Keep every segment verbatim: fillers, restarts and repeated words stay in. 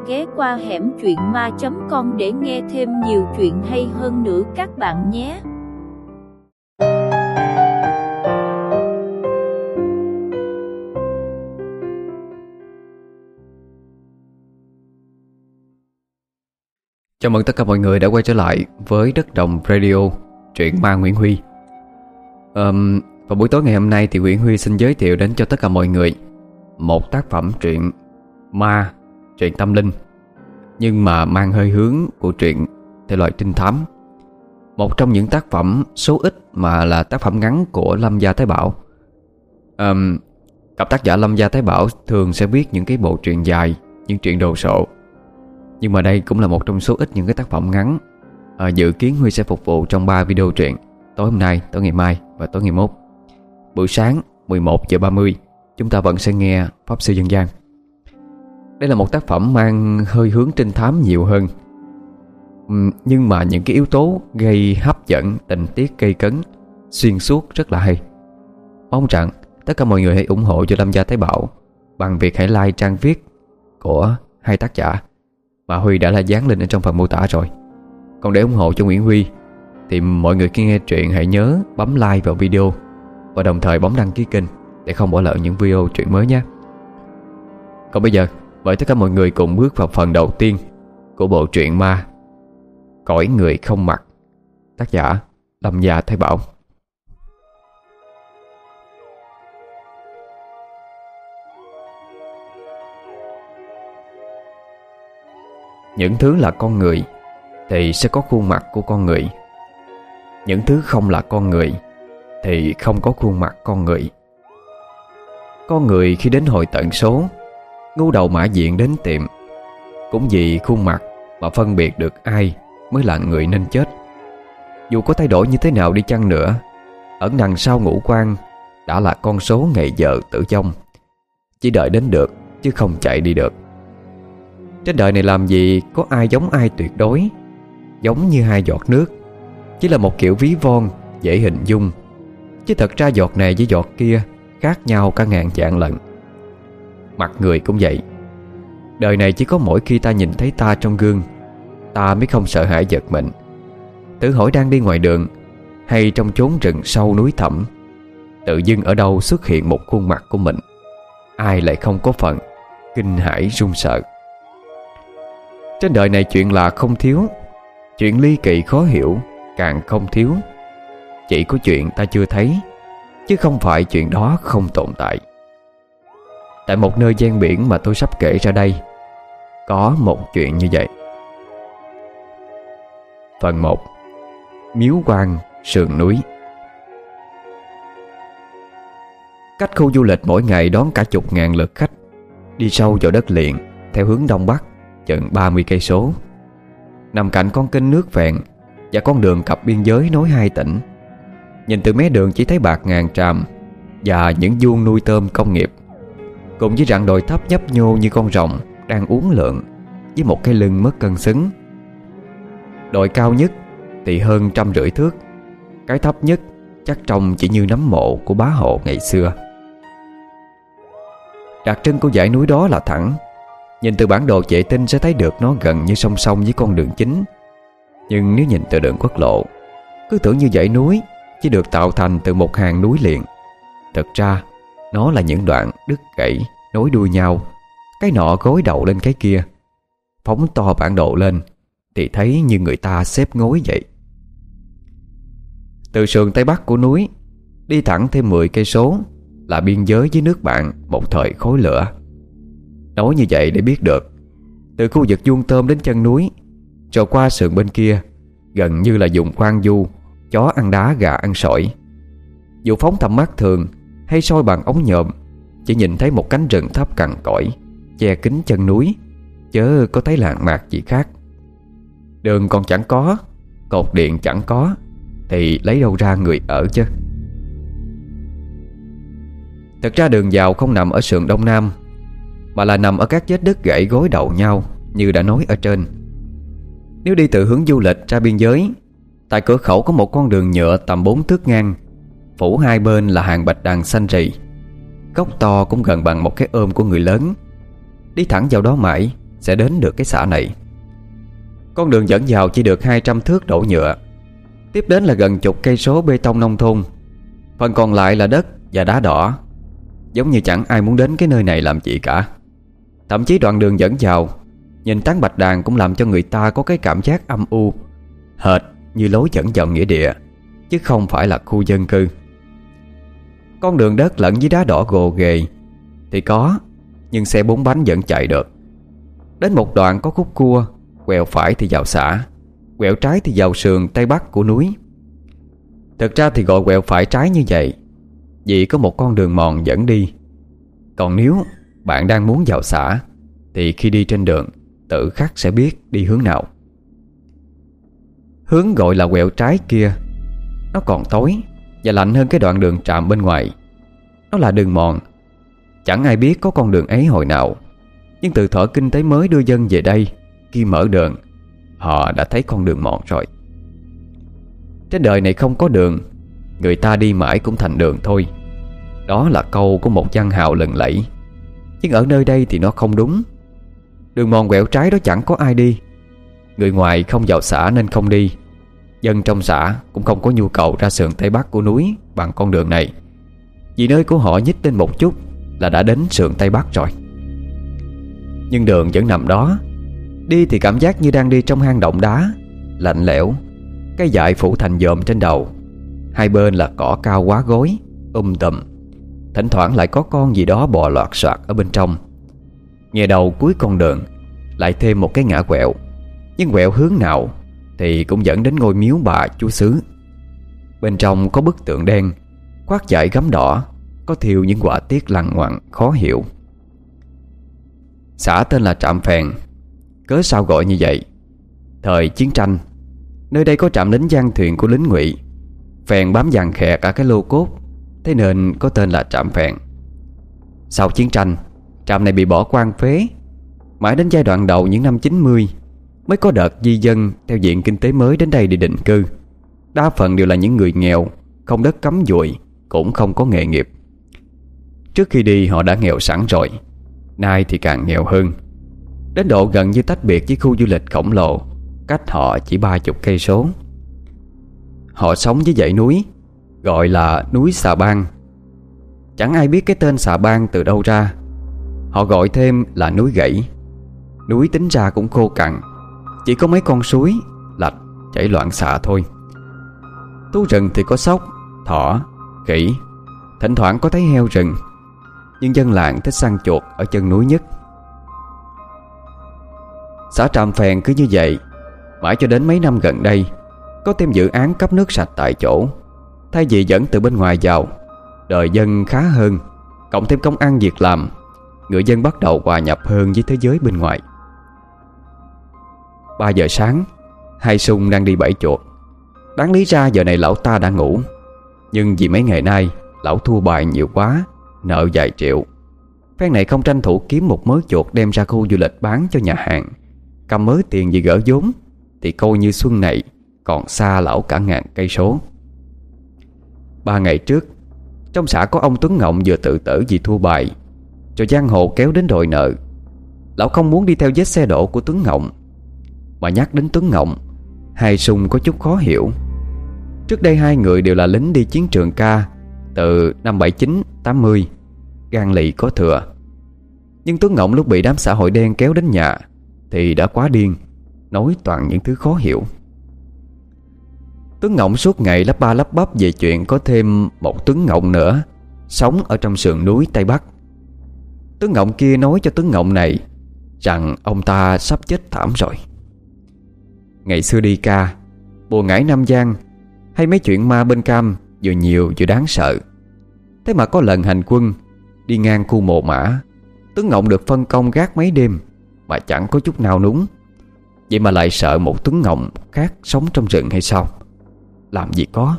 ghé qua hẻm truyện ma chấm com để nghe thêm nhiều chuyện hay hơn nữa các bạn nhé. Chào mừng tất cả mọi người đã quay trở lại với Đất Đồng Radio, truyện ma Nguyễn Huy. um, Vào buổi tối ngày hôm nay thì Nguyễn Huy xin giới thiệu đến cho tất cả mọi người một tác phẩm truyện ma, truyện tâm linh, nhưng mà mang hơi hướng của truyện thể loại trinh thám. Một trong những tác phẩm số ít mà là tác phẩm ngắn của Lâm Gia Thái Bảo. um, Cặp tác giả Lâm Gia Thái Bảo thường sẽ viết những cái bộ truyện dài, những truyện đồ sộ, nhưng mà đây cũng là một trong số ít những cái tác phẩm ngắn. à, Dự kiến Huy sẽ phục vụ trong ba video truyện: tối hôm nay, tối ngày mai và tối ngày mốt. Buổi sáng mười một giờ ba mươi chúng ta vẫn sẽ nghe Pháp Sư Dân Gian. Đây là một tác phẩm mang hơi hướng trinh thám nhiều hơn, uhm, nhưng mà những cái yếu tố gây hấp dẫn, tình tiết gây cấn, xuyên suốt rất là hay. Mong rằng tất cả mọi người hãy ủng hộ cho Lâm Gia Thái Bảo bằng việc hãy like trang viết của hai tác giả mà Huy đã là dán link ở trong phần mô tả rồi. Còn để ủng hộ cho Nguyễn Huy thì mọi người khi nghe truyện hãy nhớ bấm like vào video và đồng thời bấm đăng ký kênh để không bỏ lỡ những video truyện mới nhé. Còn bây giờ mời tất cả mọi người cùng bước vào phần đầu tiên của bộ truyện ma Cõi Người Không Mặt, tác giả Lâm Gia Thái Bảo. Những thứ là con người thì sẽ có khuôn mặt của con người. Những thứ không là con người thì không có khuôn mặt con người. Con người khi đến hồi tận số, ngu đầu mã diện đến tiệm, cũng vì khuôn mặt mà phân biệt được ai mới là người nên chết. Dù có thay đổi như thế nào đi chăng nữa, ẩn đằng sau ngũ quan đã là con số ngày giờ tử vong, chỉ đợi đến được chứ không chạy đi được. Trên đời này làm gì có ai giống ai tuyệt đối, giống như hai giọt nước, chỉ là một kiểu ví von dễ hình dung, chứ thật ra giọt này với giọt kia khác nhau cả ngàn vạn lần. Mặt người cũng vậy. Đời này chỉ có mỗi khi ta nhìn thấy ta trong gương, ta mới không sợ hãi giật mình. Tự hỏi đang đi ngoài đường hay trong chốn rừng sâu núi thẳm, tự dưng ở đâu xuất hiện một khuôn mặt của mình, ai lại không có phần kinh hãi run sợ. Trên đời này chuyện lạ không thiếu, chuyện ly kỳ khó hiểu càng không thiếu. Chỉ có chuyện ta chưa thấy, chứ không phải chuyện đó không tồn tại. Tại một nơi ven biển mà tôi sắp kể ra đây, có một chuyện như vậy. Phần một. Miếu quan sườn núi. Cách khu du lịch mỗi ngày đón cả chục ngàn lượt khách đi sâu vào đất liền theo hướng đông bắc chừng ba mươi cây số, nằm cạnh con kênh nước phèn và con đường cặp biên giới nối hai tỉnh. Nhìn từ mé đường chỉ thấy bạt ngàn tràm và những vuông nuôi tôm công nghiệp, cùng với rặng đồi thấp nhấp nhô như con rồng đang uốn lượn với một cái lưng mất cân xứng. Đồi cao nhất thì hơn trăm rưỡi thước, cái thấp nhất chắc trông chỉ như nấm mộ của bá hộ ngày xưa. Đặc trưng của dãy núi đó là thẳng. Nhìn từ bản đồ vệ tinh sẽ thấy được nó gần như song song với con đường chính. Nhưng nếu nhìn từ đường quốc lộ, cứ tưởng như dãy núi chỉ được tạo thành từ một hàng núi liền. Thực ra nó là những đoạn đứt gãy nối đuôi nhau, cái nọ gối đầu lên cái kia. Phóng to bản đồ lên thì thấy như người ta xếp ngói vậy. Từ sườn tây bắc của núi đi thẳng thêm mười cây số là biên giới với nước bạn một thời khối lửa. Nói như vậy để biết được, từ khu vực vuông tôm đến chân núi, rồi qua sườn bên kia gần như là vùng khoan du, chó ăn đá gà ăn sỏi. Dù phóng tầm mắt thường hay soi bằng ống nhòm, chỉ nhìn thấy một cánh rừng thấp cằn cỗi che kín chân núi, chớ có thấy làng mạc gì khác. Đường còn chẳng có, cột điện chẳng có, thì lấy đâu ra người ở chứ. Thật ra đường vào không nằm ở sườn đông nam, mà là nằm ở các vết đứt gãy gối đầu nhau như đã nói ở trên. Nếu đi từ hướng du lịch ra biên giới, tại cửa khẩu có một con đường nhựa tầm bốn thước ngang, phủ hai bên là hàng bạch đàn xanh rì. Gốc to cũng gần bằng một cái ôm của người lớn. Đi thẳng vào đó mãi sẽ đến được cái xã này. Con đường dẫn vào chỉ được hai trăm thước đổ nhựa. Tiếp đến là gần chục cây số bê tông nông thôn. Phần còn lại là đất và đá đỏ. Giống như chẳng ai muốn đến cái nơi này làm gì cả. Thậm chí đoạn đường dẫn vào, nhìn tán bạch đàn cũng làm cho người ta có cái cảm giác âm u, hệt như lối dẫn vào nghĩa địa, chứ không phải là khu dân cư. Con đường đất lẫn với đá đỏ gồ ghề thì có, nhưng xe bốn bánh vẫn chạy được. Đến một đoạn có khúc cua, quẹo phải thì vào xã, quẹo trái thì vào sườn tây bắc của núi. Thực ra thì gọi quẹo phải trái như vậy vì có một con đường mòn dẫn đi. Còn nếu bạn đang muốn vào xã thì khi đi trên đường tự khắc sẽ biết đi hướng nào. Hướng gọi là quẹo trái kia, nó còn tối và lạnh hơn cái đoạn đường trạm bên ngoài. Nó là đường mòn. Chẳng ai biết có con đường ấy hồi nào, nhưng từ thuở kinh tế mới đưa dân về đây, khi mở đường, họ đã thấy con đường mòn rồi. Trên đời này không có đường, người ta đi mãi cũng thành đường thôi. Đó là câu của một văn hào lừng lẫy. Nhưng ở nơi đây thì nó không đúng. Đường mòn quẹo trái đó chẳng có ai đi. Người ngoài không vào xã nên không đi. Dân trong xã cũng không có nhu cầu ra sườn tây bắc của núi bằng con đường này, vì nơi của họ nhích lên một chút là đã đến sườn tây bắc rồi. Nhưng đường vẫn nằm đó. Đi thì cảm giác như đang đi trong hang động đá, lạnh lẽo. Cây dại phủ thành dòm trên đầu. Hai bên là cỏ cao quá gối, um tùm. Thỉnh thoảng lại có con gì đó bò loạt soạt ở bên trong. Nghe đầu cuối con đường lại thêm một cái ngã quẹo, nhưng quẹo hướng nào thì cũng dẫn đến ngôi miếu bà chúa xứ. Bên trong có bức tượng đen, khoác dải gấm đỏ, có thêu những họa tiết lằng ngoằng khó hiểu. Xã tên là Trạm Phèn. Cớ sao gọi như vậy? Thời chiến tranh, nơi đây có trạm lính giăng thuyền của lính Ngụy. Phèn bám dàn khè cả cái lô cốt, thế nên có tên là Trạm Phèn. Sau chiến tranh, trạm này bị bỏ hoang phế. Mãi đến giai đoạn đầu những năm chín mươi mới có đợt di dân theo diện kinh tế mới đến đây để định cư. Đa phần đều là những người nghèo, không đất cắm dùi, cũng không có nghề nghiệp. Trước khi đi họ đã nghèo sẵn rồi, nay thì càng nghèo hơn, đến độ gần như tách biệt với khu du lịch khổng lồ cách họ chỉ ba chục cây số. Họ sống với dãy núi gọi là núi Xà Bang. Chẳng ai biết cái tên Xà Bang từ đâu ra. Họ gọi thêm là núi Gãy. Núi tính ra cũng khô cằn, chỉ có mấy con suối lạch chảy loạn xạ thôi. Thú rừng thì có sóc, thỏ, khỉ, thỉnh thoảng có thấy heo rừng. Nhưng dân làng thích săn chuột ở chân núi nhất. Xã Trạm Phèn cứ như vậy mãi cho đến mấy năm gần đây có thêm dự án cấp nước sạch tại chỗ. Thay vì dẫn từ bên ngoài vào, đời dân khá hơn, cộng thêm công ăn việc làm, người dân bắt đầu hòa nhập hơn với thế giới bên ngoài. Ba giờ sáng, hai sung đang đi bẫy chuột. Đáng lý ra giờ này lão ta đã ngủ, nhưng vì mấy ngày nay lão thua bài nhiều quá, nợ vài triệu. Phen này không tranh thủ kiếm một mớ chuột đem ra khu du lịch bán cho nhà hàng, cầm mớ tiền gì gỡ vốn, thì coi như xuân này còn xa lão cả ngàn cây số. Ba ngày trước, trong xã có ông Tuấn Ngộng vừa tự tử vì thua bài, rồi giang hồ kéo đến đòi nợ. Lão không muốn đi theo vết xe đổ của Tuấn Ngộng. Mà nhắc đến Tuấn Ngộng, hai sung có chút khó hiểu. Trước đây hai người đều là lính đi chiến trường ca từ năm bảy chín tám mươi, gan lì có thừa. Nhưng Tuấn Ngộng lúc bị đám xã hội đen kéo đến nhà thì đã quá điên, nói toàn những thứ khó hiểu. Tuấn Ngộng suốt ngày lắp ba lắp bắp về chuyện có thêm một Tuấn Ngộng nữa sống ở trong sườn núi Tây Bắc. Tuấn Ngộng kia nói cho Tuấn Ngộng này rằng ông ta sắp chết thảm rồi. Ngày xưa đi ca, Bùa Ngải Nam Giang hay mấy chuyện ma bên Cam vừa nhiều vừa đáng sợ. Thế mà có lần hành quân đi ngang khu mồ mã, Tuấn Ngộng được phân công gác mấy đêm mà chẳng có chút nào núng. Vậy mà lại sợ một Tuấn Ngộng khác sống trong rừng hay sao? Làm gì có.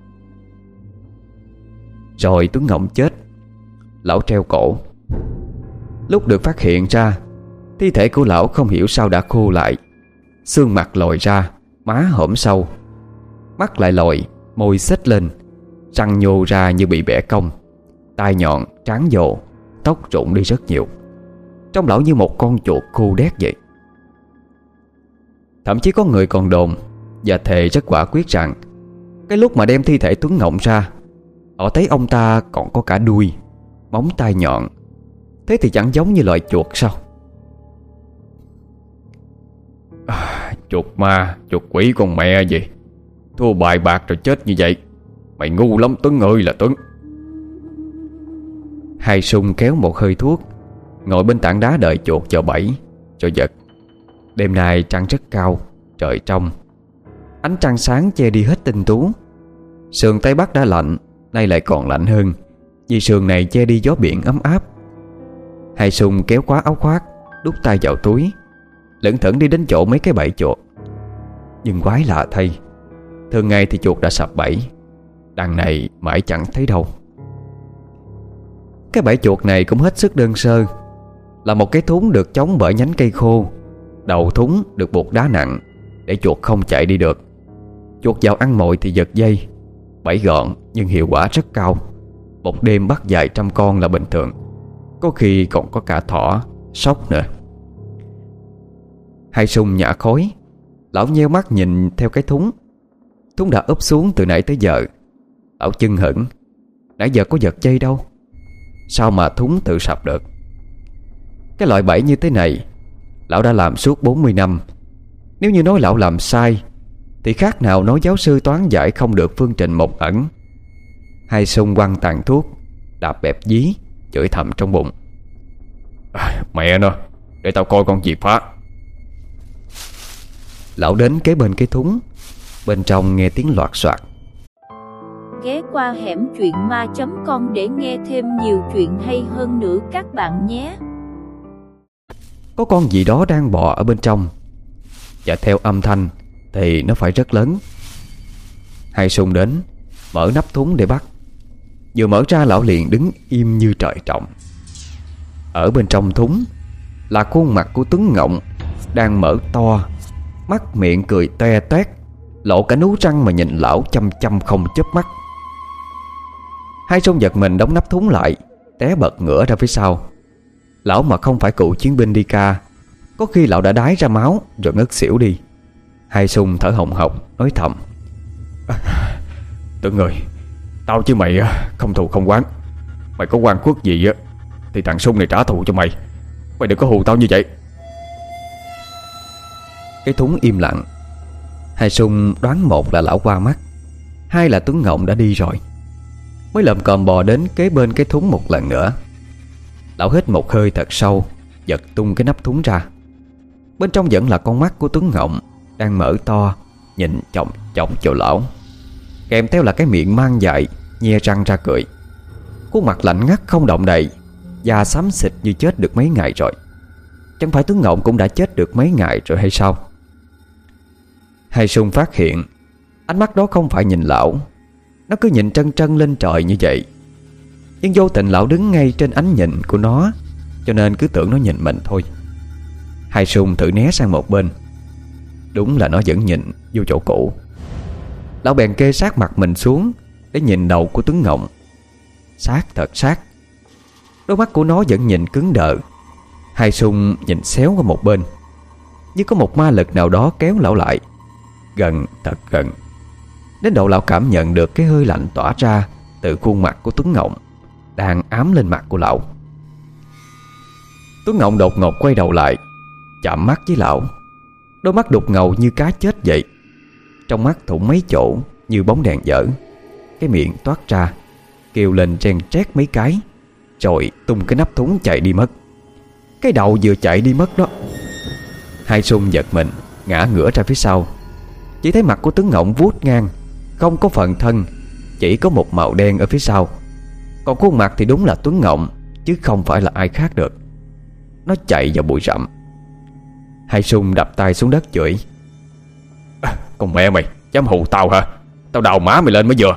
Rồi Tuấn Ngộng chết, lão treo cổ. Lúc được phát hiện ra, thi thể của lão không hiểu sao đã khô lại, xương mặt lồi ra, má hõm sâu, mắt lại lồi, môi xếch lên, răng nhô ra như bị bẻ cong, tai nhọn, trán dồ, tóc rụng đi rất nhiều. Trông lão như một con chuột khô đét vậy. Thậm chí có người còn đồn và thề rất quả quyết rằng cái lúc mà đem thi thể Tuấn Ngộng ra, họ thấy ông ta còn có cả đuôi, móng tay nhọn. Thế thì chẳng giống như loài chuột sao? À, chuột ma, chuột quỷ con mẹ gì, thua bài bạc rồi chết như vậy. Mày ngu lắm Tuấn ơi là Tuấn. Hai Sung kéo một hơi thuốc, ngồi bên tảng đá đợi chuột vào bẫy rồi giật. Đêm nay trăng rất cao, trời trong. Ánh trăng sáng che đi hết tinh tú. Sườn Tây Bắc đã lạnh, nay lại còn lạnh hơn, vì sườn này che đi gió biển ấm áp. Hai Sung kéo khóa áo khoác, đút tay vào túi, lững thững đi đến chỗ mấy cái bẫy chuột. Nhưng quái lạ thay, thường ngày thì chuột đã sập bẫy, đằng này mãi chẳng thấy đâu. Cái bẫy chuột này cũng hết sức đơn sơ, là một cái thúng được chống bởi nhánh cây khô. Đầu thúng được buộc đá nặng để chuột không chạy đi được. Chuột vào ăn mồi thì giật dây. Bẫy gọn nhưng hiệu quả rất cao. Một đêm bắt vài trăm con là bình thường, có khi còn có cả thỏ, sóc nữa. Hai Sung nhả khói. Lão nheo mắt nhìn theo cái thúng. Thúng đã úp xuống từ nãy tới giờ. Lão chưng hửng, nãy giờ có giật dây đâu, sao mà thúng tự sập được? Cái loại bẫy như thế này lão đã làm suốt bốn mươi năm. Nếu như nói lão làm sai thì khác nào nói giáo sư toán giải không được phương trình một ẩn. Hai Sung quăng tàn thuốc, đạp bẹp dí, chửi thầm trong bụng. À, mẹ nó, để tao coi con gì phá. Lão đến kế bên cái thúng. Bên trong nghe tiếng loạt soạt. Ghé qua hẻm truyện ma chấm com để nghe thêm nhiều chuyện hay hơn nữa các bạn nhé. Có con gì đó đang bò ở bên trong, và theo âm thanh thì nó phải rất lớn. Hai Sung đến, mở nắp thúng để bắt. Vừa mở ra lão liền đứng im như trời trồng. Ở bên trong thúng là khuôn mặt của Tuấn Ngộng, đang mở to, mắt miệng cười toe toét, lộ cả nú răng mà nhìn lão chăm chăm không chớp mắt. Hai Sung giật mình đóng nắp thúng lại, té bật ngửa ra phía sau. Lão mà không phải cựu chiến binh đi ca, có khi lão đã đái ra máu rồi ngất xỉu đi. Hai Sung thở hồng hộc nói thầm. À, Tuấn ơi, tao chứ mày không thù không oán. Mày có oan khuất gì á thì thằng Sung này trả thù cho mày. Mày đừng có hù tao như vậy. Cái thúng im lặng. Hai Sung đoán một là lão qua mắt, hai là Tuấn Ngộng đã đi rồi. Mới lầm còm bò đến kế bên cái thúng một lần nữa. Lão hít một hơi thật sâu, giật tung cái nắp thúng ra. Bên trong vẫn là con mắt của Tuấn Ngộng đang mở to, nhìn chòng chòng vào lão. Kèm theo là cái miệng mang dại, nhe răng ra cười. Khuôn mặt lạnh ngắt không động đậy, da xám xịt như chết được mấy ngày rồi. Chẳng phải Tuấn Ngộng cũng đã chết được mấy ngày rồi hay sao? Hai Sung phát hiện ánh mắt đó không phải nhìn lão, nó cứ nhìn trân trân lên trời như vậy. Nhưng vô tình lão đứng ngay trên ánh nhìn của nó, cho nên cứ tưởng nó nhìn mình thôi. Hai Sung thử né sang một bên. Đúng là nó vẫn nhìn vô chỗ cũ. Lão bèn kê sát mặt mình xuống để nhìn đầu của Tuấn Ngộng. Sát thật sát. Đôi mắt của nó vẫn nhìn cứng đờ. Hai Sung nhìn xéo qua một bên, như có một ma lực nào đó kéo lão lại. Gần, thật gần, đến độ lão cảm nhận được cái hơi lạnh tỏa ra từ khuôn mặt của Tuấn Ngộng đang ám lên mặt của lão. Tuấn Ngộng đột ngột quay đầu lại, chạm mắt với lão. Đôi mắt đục ngầu như cá chết vậy. Trong mắt thủng mấy chỗ như bóng đèn dở. Cái miệng toát ra, kêu lên chen trét mấy cái, rồi tung cái nắp thúng chạy đi mất. Cái đầu vừa chạy đi mất đó. Hai Sung giật mình, ngã ngửa ra phía sau. Chỉ thấy mặt của Tuấn Ngộng vuốt ngang, không có phần thân, chỉ có một màu đen ở phía sau. Còn khuôn mặt thì đúng là Tuấn Ngộng, chứ không phải là ai khác được. Nó chạy vào bụi rậm. Hai Sung đập tay xuống đất chửi. À, con mẹ mày, dám hù tao hả? Tao đào má mày lên mới vừa.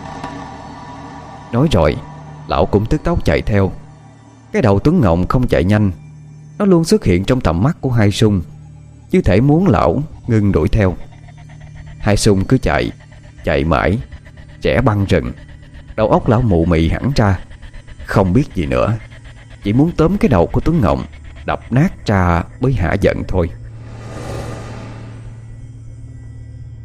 Nói rồi, lão cũng tức tốc chạy theo. Cái đầu Tuấn Ngộng không chạy nhanh, nó luôn xuất hiện trong tầm mắt của Hai Sung, như thể muốn lão ngừng đuổi theo. Hai Sung cứ chạy, chạy mãi, trẻ băng rừng. Đầu óc lão mụ mị hẳn ra, không biết gì nữa, chỉ muốn tóm cái đầu của Tuấn Ngộng, đập nát ra mới hả giận thôi.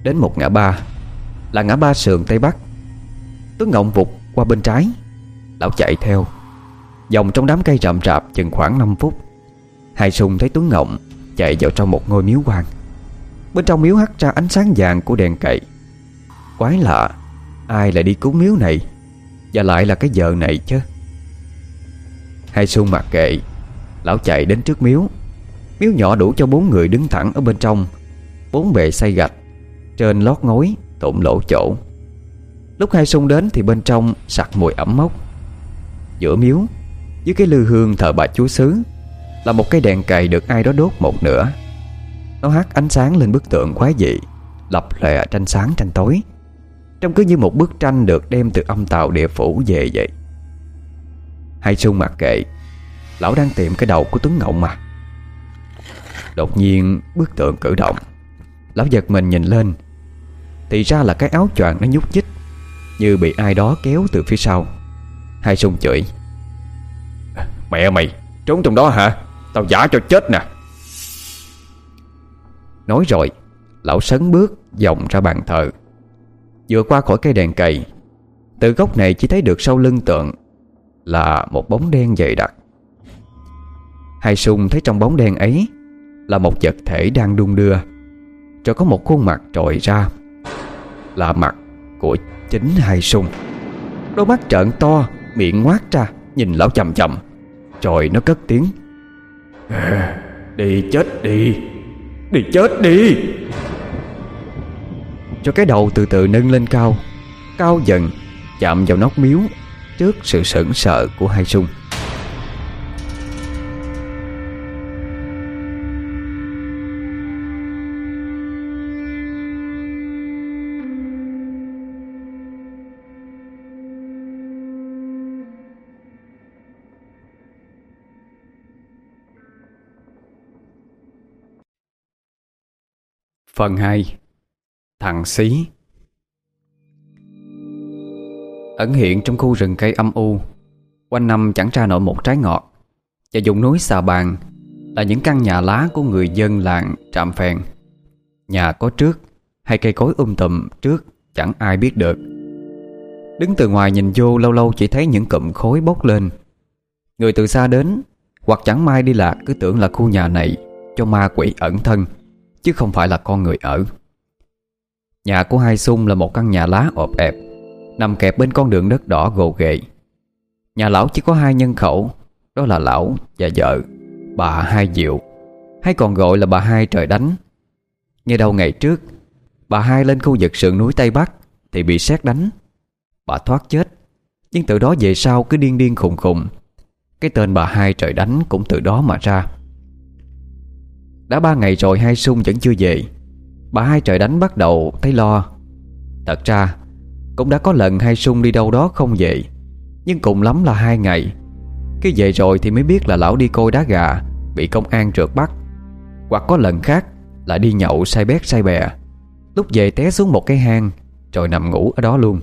Đến một ngã ba, là ngã ba sườn Tây Bắc. Tuấn Ngộng vụt qua bên trái. Lão chạy theo, vòng trong đám cây rậm rạp chừng khoảng năm phút. Hai Sùng thấy Tuấn Ngộng chạy vào trong một ngôi miếu quan. Bên trong miếu hắt ra ánh sáng vàng của đèn cậy. Quái lạ, ai lại đi cúng miếu này, và lại là cái giờ này chứ? Hai Sùng mặc kệ, lão chạy đến trước miếu. Miếu nhỏ đủ cho bốn người đứng thẳng ở bên trong. Bốn bề xây gạch, trên lót ngói tụm lỗ chỗ. Lúc Hai Sùng đến thì bên trong sặc mùi ẩm mốc. Giữa miếu, dưới cái lư hương thờ bà chúa xứ, là một cây đèn cày được ai đó đốt một nửa. Nó hắt ánh sáng lên bức tượng quái dị, lập lòe tranh sáng tranh tối, trông cứ như một bức tranh được đem từ âm tào địa phủ về vậy. Hai Sùng mặc kệ, lão đang tìm cái đầu của Tuấn Ngộng mà. Đột nhiên bức tượng cử động. Lão giật mình nhìn lên, thì ra là cái áo choàng nó nhúc nhích, như bị ai đó kéo từ phía sau. Hai Sùng chửi: "Mẹ mày, trốn trong đó hả? Tao giả cho chết nè." Nói rồi, lão sấn bước vòng ra bàn thờ. Vừa qua khỏi cây đèn cầy, từ góc này chỉ thấy được sau lưng tượng là một bóng đen dày đặc. Hai Sùng thấy trong bóng đen ấy là một vật thể đang đung đưa, rồi có một khuôn mặt trồi ra, là mặt của chính Hai Sùng. Đôi mắt trợn to, miệng ngoác ra, nhìn lão chằm chằm. Rồi nó cất tiếng: "Đi chết đi, đi chết đi." Cho cái đầu từ từ nâng lên cao, cao dần, chạm vào nóc miếu trước sự sững sờ của Hai Sùng. Phần hai. Thằng Xí. Ẩn hiện trong khu rừng cây âm u, quanh năm chẳng ra nổi một trái ngọt, và vùng núi Xà Bàng là những căn nhà lá của người dân làng Trạm Phèn. Nhà có trước hay cây cối um tùm trước chẳng ai biết được. Đứng từ ngoài nhìn vô, lâu lâu chỉ thấy những cụm khói bốc lên. Người từ xa đến hoặc chẳng may đi lạc cứ tưởng là khu nhà này cho ma quỷ ẩn thân, chứ không phải là con người ở. Nhà của Hai Sùng là một căn nhà lá ọp ẹp, nằm kẹp bên con đường đất đỏ gồ ghề. Nhà lão chỉ có hai nhân khẩu, đó là lão và vợ, bà Hai Diệu, hay còn gọi là bà Hai Trời Đánh. Nghe đâu ngày trước, bà Hai lên khu vực sườn núi Tây Bắc thì bị sét đánh. Bà thoát chết, nhưng từ đó về sau cứ điên điên khùng khùng. Cái tên bà Hai Trời Đánh cũng từ đó mà ra. Đã ba ngày rồi Hai Sùng vẫn chưa về. Bà Hai Trời Đánh bắt đầu thấy lo. Thật ra cũng đã có lần Hai Sùng đi đâu đó không về, nhưng cùng lắm là hai ngày. Khi về rồi thì mới biết là lão đi coi đá gà, bị công an trượt bắt. Hoặc có lần khác là đi nhậu say bét say bè, lúc về té xuống một cái hang rồi nằm ngủ ở đó luôn.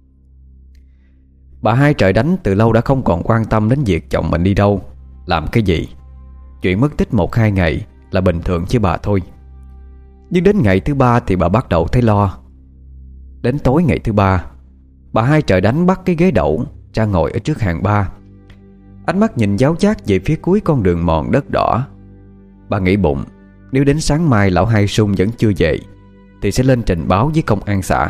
Bà Hai Trời Đánh từ lâu đã không còn quan tâm đến việc chồng mình đi đâu, làm cái gì. Chuyện mất tích một hai ngày là bình thường chứ bà thôi. Nhưng đến ngày thứ ba thì bà bắt đầu thấy lo. Đến tối ngày thứ ba, bà Hai Trời Đánh bắt cái ghế đẩu ra ngồi ở trước hàng ba, ánh mắt nhìn giáo giác về phía cuối con đường mòn đất đỏ. Bà nghĩ bụng, nếu đến sáng mai lão Hai Sùng vẫn chưa về thì sẽ lên trình báo với công an xã.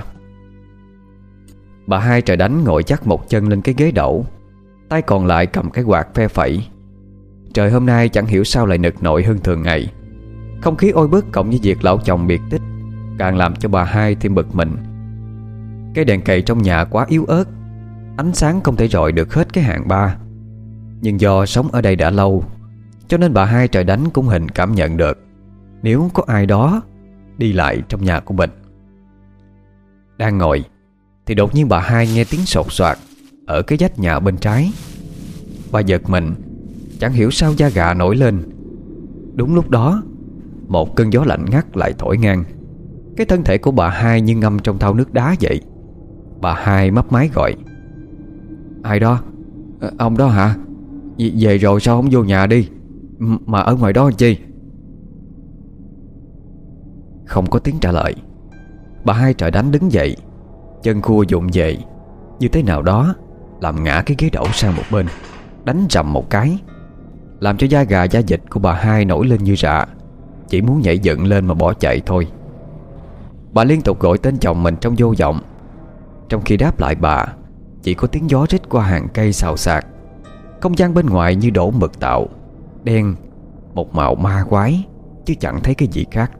Bà Hai Trời Đánh ngồi chắc một chân lên cái ghế đẩu, tay còn lại cầm cái quạt phe phẩy. Trời hôm nay chẳng hiểu sao lại nực nội hơn thường ngày. Không khí oi bức cộng với việc lão chồng biệt tích càng làm cho bà Hai thêm bực mình. Cái đèn cầy trong nhà quá yếu ớt, ánh sáng không thể rọi được hết cái hàng ba. Nhưng do sống ở đây đã lâu, cho nên bà Hai Trời Đánh cũng hình cảm nhận được nếu có ai đó đi lại trong nhà của mình. Đang ngồi thì đột nhiên bà Hai nghe tiếng sột soạt ở cái vách nhà bên trái. Bà giật mình, chẳng hiểu sao da gà nổi lên. Đúng lúc đó, một cơn gió lạnh ngắt lại thổi ngang. Cái thân thể của bà Hai như ngâm trong thau nước đá vậy. Bà Hai mấp máy gọi: "Ai đó? À, ông đó hả? Về rồi sao không vô nhà đi, mà ở ngoài đó làm chi?" Không có tiếng trả lời. Bà Hai Trời Đánh đứng dậy, chân khua vụng về, như thế nào đó làm ngã cái ghế đẩu sang một bên, đánh rầm một cái, làm cho da gà da vịt của bà Hai nổi lên như rạ, chỉ muốn nhảy dựng lên mà bỏ chạy thôi. Bà liên tục gọi tên chồng mình trong vô vọng, trong khi đáp lại bà chỉ có tiếng gió rít qua hàng cây xào xạc. Không gian bên ngoài như đổ mực tạo, đen, một màu ma quái, chứ chẳng thấy cái gì khác.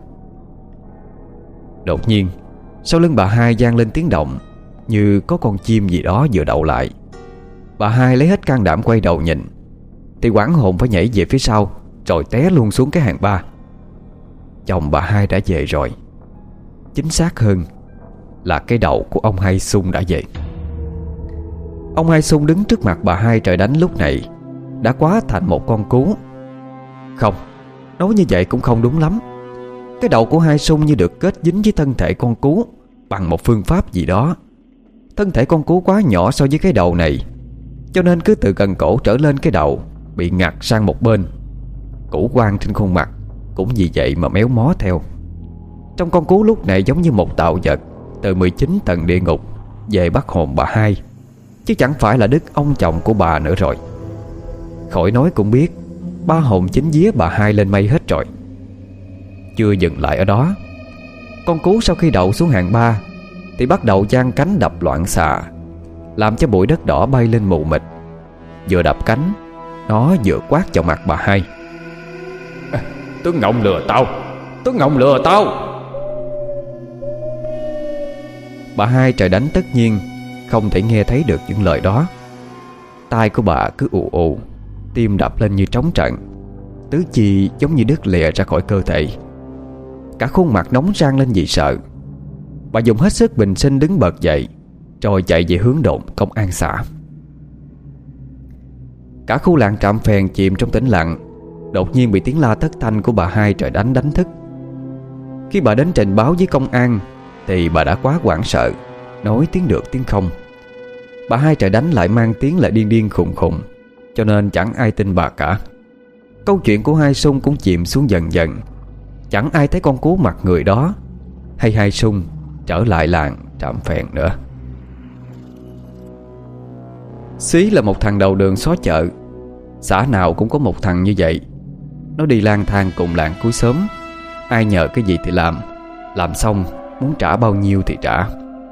Đột nhiên, sau lưng bà Hai vang lên tiếng động, như có con chim gì đó vừa đậu lại. Bà Hai lấy hết can đảm quay đầu nhìn, thì hoảng hồn phải nhảy về phía sau, rồi té luôn xuống cái hàng ba. Chồng bà Hai đã về rồi. Chính xác hơn là cái đầu của ông Hai Sung đã về. Ông Hai Sung đứng trước mặt bà Hai Trời Đánh lúc này đã quá thành một con cú. Không, nói như vậy cũng không đúng lắm. Cái đầu của Hai Sung như được kết dính với thân thể con cú bằng một phương pháp gì đó. Thân thể con cú quá nhỏ so với cái đầu này, cho nên cứ từ gần cổ trở lên cái đầu bị ngặt sang một bên. Củ quan trên khuôn mặt cũng vì vậy mà méo mó theo. Trong con cú lúc này giống như một tạo vật từ mười chín tầng địa ngục về bắt hồn bà Hai, chứ chẳng phải là đức ông chồng của bà nữa rồi. Khỏi nói cũng biết, ba hồn chính vía bà Hai lên mây hết rồi. Chưa dừng lại ở đó, con cú sau khi đậu xuống hàng ba thì bắt đầu giang cánh đập loạn xạ, làm cho bụi đất đỏ bay lên mù mịt. Vừa đập cánh, nó vừa quát vào mặt bà Hai: à, Tướng Ngộng lừa tao, Tướng Ngộng lừa tao. Bà Hai Trời Đánh tất nhiên không thể nghe thấy được những lời đó. Tai của bà cứ ù ù, tim đập lên như trống trận, tứ chi giống như đứt lìa ra khỏi cơ thể. Cả khuôn mặt nóng rang lên vì sợ. Bà dùng hết sức bình sinh đứng bật dậy, rồi chạy về hướng đồn công an xã. Cả khu làng Trạm Phèn chìm trong tĩnh lặng, đột nhiên bị tiếng la thất thanh của bà Hai Trời Đánh đánh thức. Khi bà đến trình báo với công an thì bà đã quá hoảng sợ, nói tiếng được tiếng không. Bà Hai Trời Đánh lại mang tiếng là điên điên khùng khùng, cho nên chẳng ai tin bà cả. Câu chuyện của Hai Sung cũng chìm xuống dần dần. Chẳng ai thấy con cú mặt người đó hay Hai Sung trở lại làng Trạm Phèn nữa. Xí là một thằng đầu đường xó chợ. Xã nào cũng có một thằng như vậy. Nó đi lang thang cùng làng cuối xóm, ai nhờ cái gì thì làm, làm xong muốn trả bao nhiêu thì trả.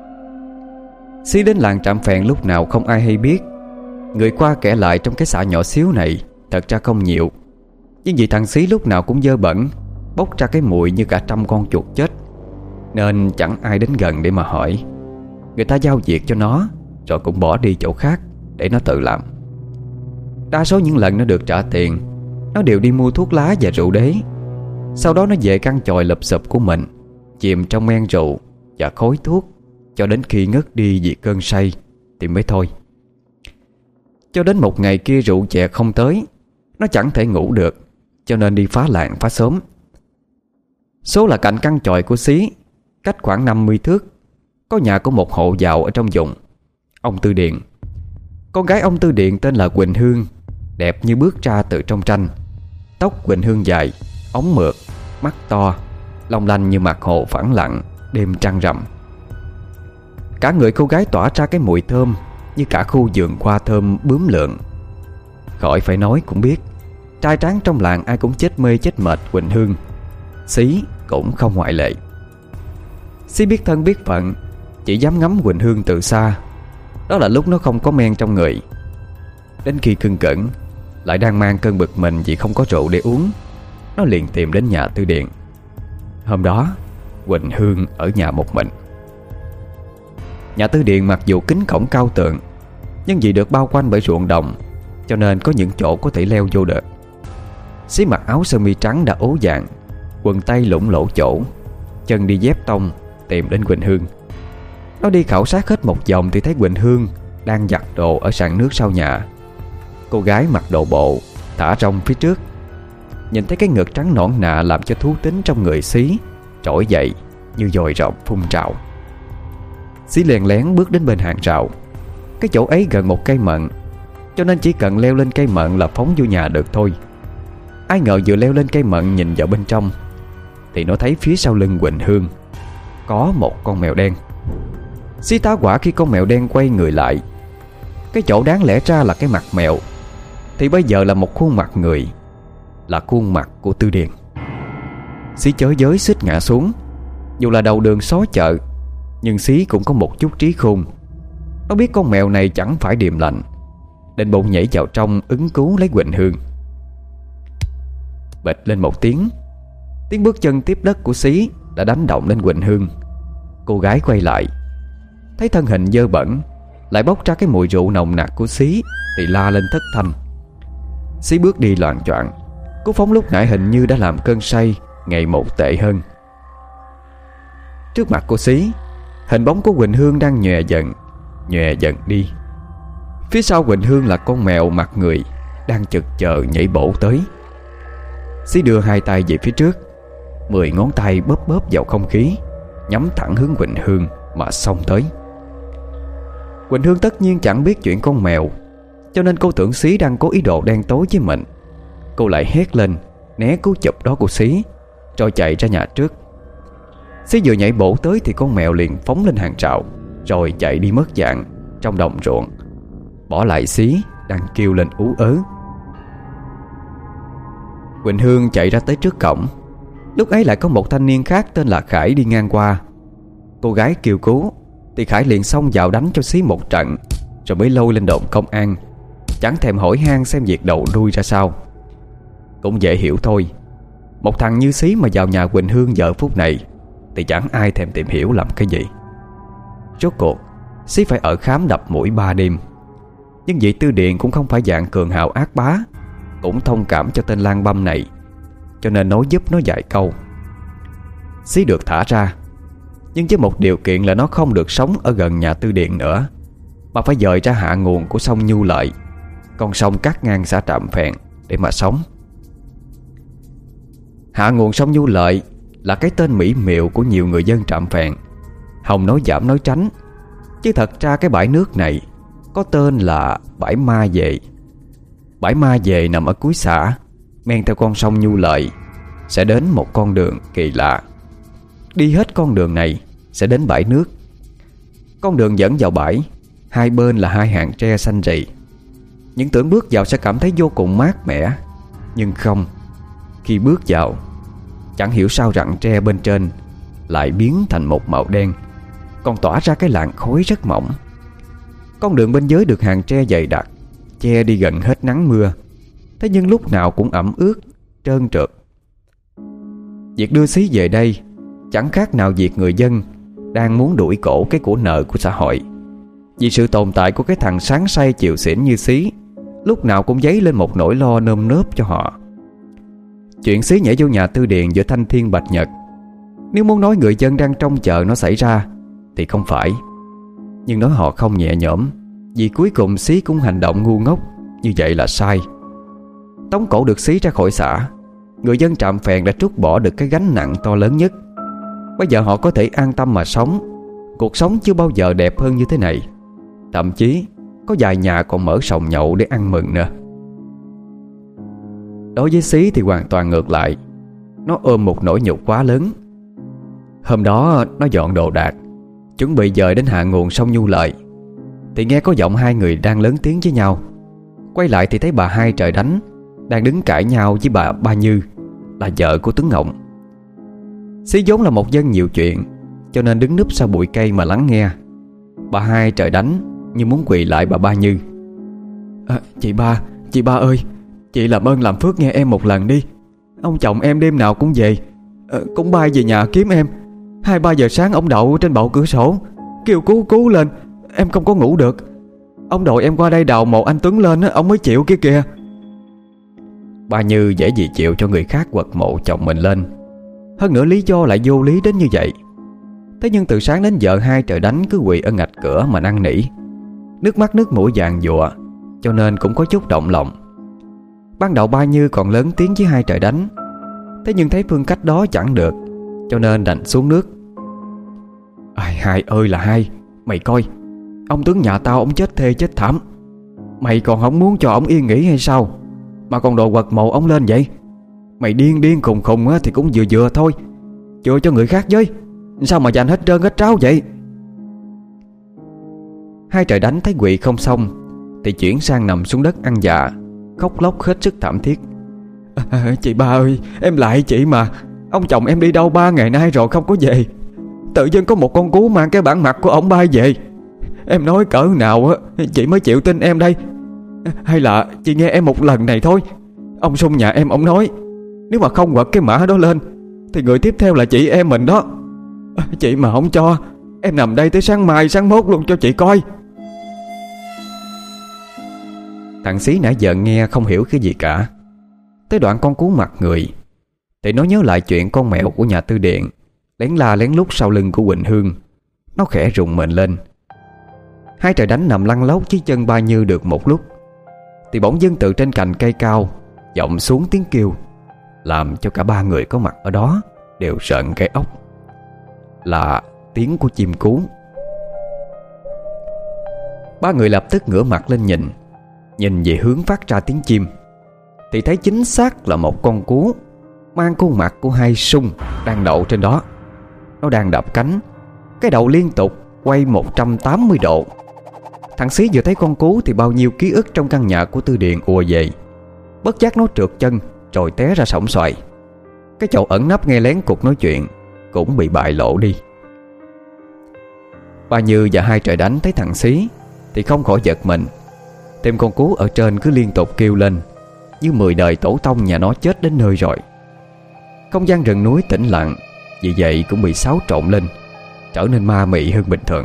Xí đến làng Trạm Phèn lúc nào không ai hay biết. Người qua kẻ lại trong cái xã nhỏ xíu này thật ra không nhiều, nhưng vì thằng Xí lúc nào cũng dơ bẩn, bốc ra cái mùi như cả trăm con chuột chết, nên chẳng ai đến gần để mà hỏi. Người ta giao việc cho nó rồi cũng bỏ đi chỗ khác để nó tự làm. Đa số những lần nó được trả tiền, nó đều đi mua thuốc lá và rượu đế. Sau đó nó về căn chòi lụp xụp của mình, chìm trong men rượu và khói thuốc, cho đến khi ngất đi vì cơn say thì mới thôi. Cho đến một ngày kia rượu chè không tới, nó chẳng thể ngủ được, cho nên đi phá làng phá xóm. Số là cạnh căn chòi của Xí, cách khoảng năm mươi thước, có nhà của một hộ giàu ở trong vùng, ông Tư Điện. Con gái ông Tư Điện tên là Quỳnh Hương, đẹp như bước ra từ trong tranh. Tóc Quỳnh Hương dài, ống mượt, mắt to, long lanh như mặt hồ phẳng lặng đêm trăng rằm. Cả người cô gái tỏa ra cái mùi thơm như cả khu vườn hoa thơm bướm lượn. Khỏi phải nói cũng biết, trai tráng trong làng ai cũng chết mê chết mệt Quỳnh Hương. Xí cũng không ngoại lệ. Xí biết thân biết phận, chỉ dám ngắm Quỳnh Hương từ xa. Đó là lúc nó không có men trong người. Đến khi cưng cẩn, lại đang mang cơn bực mình vì không có rượu để uống, nó liền tìm đến nhà Tư Điện. Hôm đó Quỳnh Hương ở nhà một mình. Nhà Tư Điện mặc dù kính cổng cao tường, nhưng vì được bao quanh bởi ruộng đồng, cho nên có những chỗ có thể leo vô được. Xí mặc áo sơ mi trắng đã ố vàng, quần tây lủng lỗ chỗ, chân đi dép tông tìm đến Quỳnh Hương. Nó đi khảo sát hết một vòng thì thấy Quỳnh Hương đang giặt đồ ở sàn nước sau nhà. Cô gái mặc đồ bộ, thả rong phía trước. Nhìn thấy cái ngực trắng nõn nà làm cho thú tính trong người Xí trỗi dậy như dồi rộng phun trào. Xí lén lén bước đến bên hàng rào. Cái chỗ ấy gần một cây mận, cho nên chỉ cần leo lên cây mận là phóng vô nhà được thôi. Ai ngờ vừa leo lên cây mận nhìn vào bên trong thì nó thấy phía sau lưng Quỳnh Hương có một con mèo đen. Xí tá hỏa khi con mèo đen quay người lại. Cái chỗ đáng lẽ ra là cái mặt mèo thì bây giờ là một khuôn mặt người, là khuôn mặt của Tư Điền. Xí chới giới xích ngã xuống. Dù là đầu đường xó chợ, nhưng Xí cũng có một chút trí khôn. Nó biết con mèo này chẳng phải điềm lành, định bụng nhảy vào trong ứng cứu lấy Quỳnh Hương. Bịch lên một tiếng, tiếng bước chân tiếp đất của Xí đã đánh động lên Quỳnh Hương. Cô gái quay lại, thấy thân hình dơ bẩn lại bốc ra cái mùi rượu nồng nặc của Xí thì la lên thất thanh. Xí bước đi loạng choạng. Cú phóng lúc nãy hình như đã làm cơn say ngày một tệ hơn. Trước mặt của Xí, hình bóng của Quỳnh Hương đang nhòe dần, nhòe dần đi. Phía sau Quỳnh Hương là con mèo mặt người đang chực chờ nhảy bổ tới. Xí đưa hai tay về phía trước, mười ngón tay bóp bóp vào không khí, nhắm thẳng hướng Quỳnh Hương mà xông tới. Quỳnh Hương tất nhiên chẳng biết chuyện con mèo, cho nên cô tưởng Xí đang có ý đồ đen tối với mình. Cô lại hét lên né cú chụp đó của Xí, rồi chạy ra nhà trước. Xí vừa nhảy bổ tới thì con mèo liền phóng lên hàng rào, rồi chạy đi mất dạng trong đồng ruộng, bỏ lại Xí đang kêu lên ú ớ. Quỳnh Hương chạy ra tới trước cổng. Lúc ấy lại có một thanh niên khác tên là Khải đi ngang qua. Cô gái kêu cứu thì Khải liền xông vào đánh cho Xí một trận, rồi mới lôi lên đồn công an, chẳng thèm hỏi han xem việc đầu đuôi ra sao. Cũng dễ hiểu thôi, một thằng như Xí mà vào nhà Quỳnh Hương giờ phút này thì chẳng ai thèm tìm hiểu làm cái gì. Rốt cuộc Xí phải ở khám đập mũi ba đêm. Nhưng vị Tư Điện cũng không phải dạng cường hào ác bá, cũng thông cảm cho tên lang băm này, cho nên nói giúp nó vài câu. Xí được thả ra, nhưng với một điều kiện là nó không được sống ở gần nhà Tư Điện nữa, mà phải dời ra hạ nguồn của sông Nhu Lợi, con sông cắt ngang xã Trạm Phèn, để mà sống. Hạ nguồn sông Nhu Lợi là cái tên mỹ miều của nhiều người dân Trạm Phèn, hòng nói giảm nói tránh, chứ thật ra cái bãi nước này có tên là bãi Ma Về. Bãi Ma Về nằm ở cuối xã, men theo con sông Nhu Lợi sẽ đến một con đường kỳ lạ. Đi hết con đường này sẽ đến bãi nước. Con đường dẫn vào bãi, hai bên là hai hàng tre xanh rì. Những tưởng bước vào sẽ cảm thấy vô cùng mát mẻ, nhưng không. Khi bước vào, chẳng hiểu sao rặng tre bên trên lại biến thành một màu đen, còn tỏa ra cái làn khói rất mỏng. Con đường bên dưới được hàng tre dày đặc, che đi gần hết nắng mưa, thế nhưng lúc nào cũng ẩm ướt, trơn trượt. Việc đưa Xí về đây chẳng khác nào việc người dân đang muốn đuổi cổ cái của nợ của xã hội. Vì sự tồn tại của cái thằng sáng say chịu xỉn như Xí lúc nào cũng dấy lên một nỗi lo nơm nớp cho họ. Chuyện Xí nhảy vô nhà Tư Điện giữa thanh thiên bạch nhật, nếu muốn nói người dân đang trông chờ nó xảy ra thì không phải. Nhưng nói họ không nhẹ nhõm, vì cuối cùng Xí cũng hành động ngu ngốc như vậy là sai. Tống cổ được Xí ra khỏi xã, người dân Trạm Phèn đã trút bỏ được cái gánh nặng to lớn nhất. Bây giờ họ có thể an tâm mà sống. Cuộc sống chưa bao giờ đẹp hơn như thế này. Thậm chí có vài nhà còn mở sòng nhậu để ăn mừng nữa. Đối với Xí thì hoàn toàn ngược lại. Nó ôm một nỗi nhục quá lớn. Hôm đó nó dọn đồ đạc, chuẩn bị dời đến hạ nguồn sông Nhu Lợi, thì nghe có giọng hai người đang lớn tiếng với nhau. Quay lại thì thấy bà Hai Trời Đánh đang đứng cãi nhau với bà Ba Như, là vợ của Tuấn Ngộng. Xí vốn là một dân nhiều chuyện, cho nên đứng núp sau bụi cây mà lắng nghe. Bà Hai Trời Đánh như muốn quỳ lại bà Ba Như. à, Chị ba, chị ba ơi, chị làm ơn làm phước nghe em một lần đi. Ông chồng em đêm nào cũng về, à, cũng bay về nhà kiếm em. Hai ba giờ sáng ông đậu trên bậu cửa sổ kêu cứu cứu lên, em không có ngủ được. Ông đội em qua đây đào mộ anh Tuấn lên, ông mới chịu kia kìa. Ba Như dễ gì chịu cho người khác quật mộ chồng mình lên, hơn nữa lý do lại vô lý đến như vậy. Thế nhưng từ sáng đến giờ Hai Trời Đánh cứ quỳ ở ngạch cửa mà năn nỉ, nước mắt nước mũi vàng dụa, cho nên cũng có chút động lòng. Ban đầu Ba Như còn lớn tiếng với Hai Trời Đánh, thế nhưng thấy phương cách đó chẳng được, cho nên đành xuống nước. Ai Hai ơi là Hai, mày coi, ông Tuấn nhà tao ông chết thê chết thảm, mày còn không muốn cho ông yên nghỉ hay sao, mà còn đồ quật mộ ông lên vậy? Mày điên điên khùng khùng thì cũng vừa vừa thôi, chừa cho người khác với. Sao mà dành hết trơn hết tráo vậy? Hai Trời Đánh thấy quỵ không xong thì chuyển sang nằm xuống đất ăn dạ, khóc lóc hết sức thảm thiết. à, Chị ba ơi, em lại chị mà. Ông chồng em đi đâu ba ngày nay rồi không có về. Tự dưng có một con cú mang cái bản mặt của ông bay về. Em nói cỡ nào á chị mới chịu tin em đây? Hay là chị nghe em một lần này thôi. Ông Sung nhà em ông nói nếu mà không quật cái mã đó lên thì người tiếp theo là chị em mình đó. Chị mà không cho, em nằm đây tới sáng mai sáng mốt luôn cho chị coi. Thằng Xí nãy giờ nghe không hiểu cái gì cả. Tới đoạn con cú mặt người thì nó nhớ lại chuyện con mèo của nhà Tư Điện lén la lén lút sau lưng của Quỳnh Hương. Nó khẽ rùng mình lên. Hai Trời Đánh nằm lăn lóc dưới chân Ba Như được một lúc thì bỗng dưng từ trên cành cây cao vọng xuống tiếng kêu, làm cho cả ba người có mặt ở đó đều rợn gai ốc. Là tiếng của chim cú. Ba người lập tức ngửa mặt lên nhìn. Nhìn về hướng phát ra tiếng chim thì thấy chính xác là một con cú mang khuôn mặt của Hai Sung đang đậu trên đó. Nó đang đập cánh, cái đầu liên tục quay một trăm tám mươi độ. Thằng Xí vừa thấy con cú thì bao nhiêu ký ức trong căn nhà của Tư Điện ùa về. Bất giác nó trượt chân rồi té ra sổng xoài. Cái chỗ ẩn nấp nghe lén cuộc nói chuyện cũng bị bại lộ đi. Ba Như và Hai Trời Đánh thấy thằng Xí thì không khỏi giật mình. Thêm con cú ở trên cứ liên tục kêu lên như mười đời tổ tông nhà nó chết đến nơi rồi. Không gian rừng núi tĩnh lặng vì vậy cũng bị xáo trộn lên, trở nên ma mị hơn bình thường.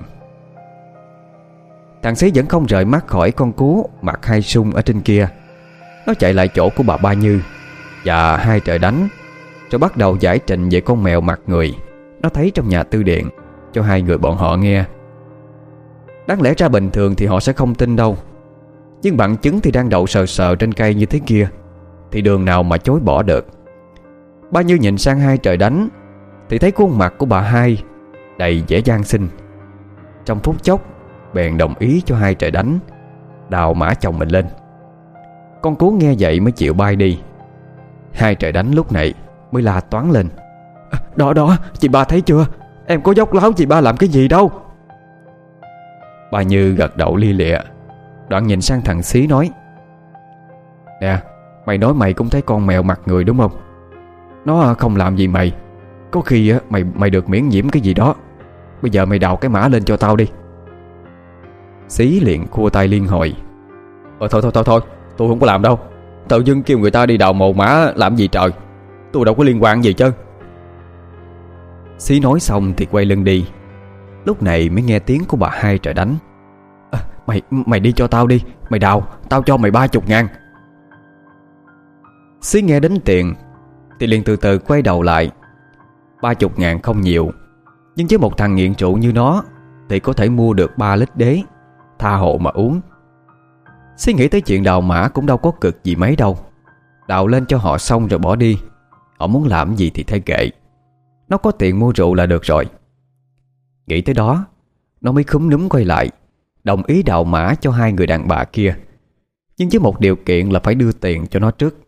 Thằng Xí vẫn không rời mắt khỏi con cú mặt Hai Sung ở trên kia. Nó chạy lại chỗ của bà Ba Như và Hai Trời Đánh, rồi bắt đầu giải trình về con mèo mặt người nó thấy trong nhà Tư Điện cho hai người bọn họ nghe. Đáng lẽ ra bình thường thì họ sẽ không tin đâu, nhưng bằng chứng thì đang đậu sờ sờ trên cây như thế kia thì đường nào mà chối bỏ được. Ba Như nhìn sang Hai Trời Đánh thì thấy khuôn mặt của bà Hai đầy vẻ gian xinh. Trong phút chốc bèn đồng ý cho Hai Trời Đánh đào mã chồng mình lên. Con cú nghe vậy mới chịu bay đi. Hai Trời Đánh lúc này mới la toáng lên. Đó đó, chị ba thấy chưa? Em có dốc láo chị ba làm cái gì đâu. Bà Như gật đầu lia lịa, đoạn nhìn sang thằng Xí nói: Nè, mày nói mày cũng thấy con mèo mặt người đúng không? Nó không làm gì mày. Có khi mày mày được miễn nhiễm cái gì đó. Bây giờ mày đào cái mã lên cho tao đi. Xí liền khua tay liên hồi: Ờ thôi thôi thôi thôi, tôi không có làm đâu. Tự dưng kêu người ta đi đào mồ mã làm gì trời. Tôi đâu có liên quan gì chứ. Xí nói xong thì quay lưng đi. Lúc này mới nghe tiếng của bà Hai Trời Đánh: à, Mày mày đi cho tao đi. Mày đào, tao cho mày ba chục ngàn. Xí nghe đến tiền thì liền từ từ quay đầu lại. Ba chục ngàn không nhiều, nhưng với một thằng nghiện rượu như nó thì có thể mua được ba lít đế, tha hồ mà uống. Xí nghĩ tới chuyện đào mã cũng đâu có cực gì mấy đâu. Đào lên cho họ xong rồi bỏ đi. Họ muốn làm gì thì thay kệ. Nó có tiền mua rượu là được rồi. Nghĩ tới đó, nó mới khúm núm quay lại, đồng ý đào mã cho hai người đàn bà kia, nhưng với một điều kiện là phải đưa tiền cho nó trước.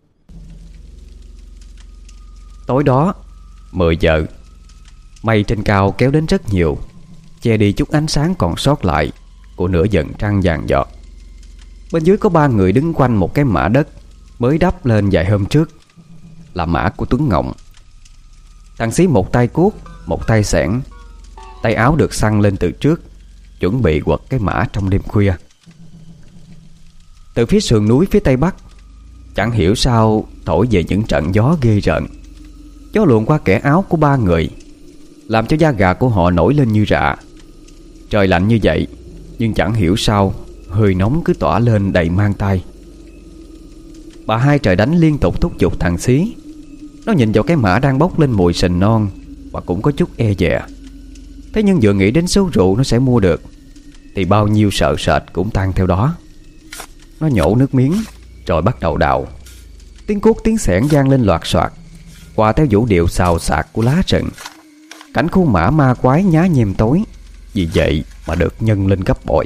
Tối đó mười giờ, mây trên cao kéo đến rất nhiều, che đi chút ánh sáng còn sót lại của nửa dần trăng vàng giọt. Bên dưới có ba người đứng quanh một cái mả đất mới đắp lên vài hôm trước, là mả của Tuấn Ngộng. Thằng Xí một tay cuốc, một tay xẻng, tay áo được xăng lên từ trước, chuẩn bị quật cái mả trong đêm khuya. Từ phía sườn núi phía tây bắc, chẳng hiểu sao thổi về những trận gió ghê rợn. Gió luồn qua kẻ áo của ba người, làm cho da gà của họ nổi lên như rạ. Trời lạnh như vậy, nhưng chẳng hiểu sao hơi nóng cứ tỏa lên đầy mang tai. Bà Hai Trời Đánh liên tục thúc giục thằng Xí. Nó nhìn vào cái mả đang bốc lên mùi sình non và cũng có chút e dè. Thế nhưng vừa nghĩ đến số rượu nó sẽ mua được thì bao nhiêu sợ sệt cũng tan theo đó. Nó nhổ nước miếng rồi bắt đầu đào. Tiếng cuốc tiếng xẻng vang lên loạt soạt, qua theo vũ điệu xào xạc của lá rừng. Cảnh khuôn mã ma quái nhá nhem tối vì vậy mà được nhân lên gấp bội.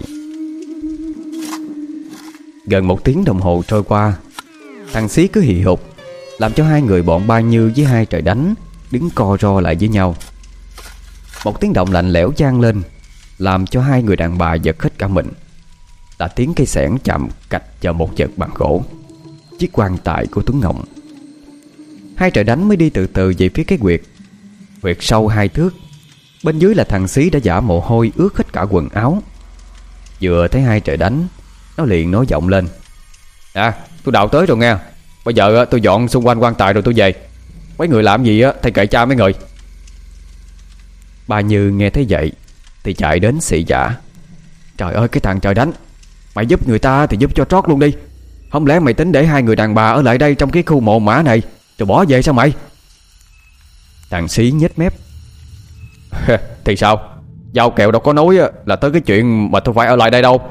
Gần một tiếng đồng hồ trôi qua, thằng Xí cứ hì hục, làm cho hai người bọn Ba Như với Hai Trời Đánh đứng co ro lại với nhau. một tiếng động lạnh lẽo vang lên, làm cho hai người đàn bà giật hết cả mình. Là tiếng cây xẻng chạm cạch vào một vật bằng gỗ, chiếc quan tài của Tuấn Ngộng. Hai trời đánh mới đi từ từ về phía cái huyệt. Huyệt sâu hai thước. Bên dưới là thằng Xí đã vã mồ hôi ướt hết cả quần áo. Vừa thấy hai trời đánh, nó liền nói giọng lên: À, tôi đào tới rồi nghe. Bây giờ tôi dọn xung quanh quan tài rồi tôi về. Mấy người làm gì á thì kệ cha mấy người. Bà Như nghe thấy vậy thì chạy đến xị vả: Trời ơi cái thằng trời đánh, mày giúp người ta thì giúp cho trót luôn đi. Không lẽ mày tính để hai người đàn bà ở lại đây trong cái khu mộ mã này rồi bỏ về sao mày? Thằng Xí nhếch mép: Thì sao? Giao kèo đâu có nói là tới cái chuyện mà tôi phải ở lại đây đâu.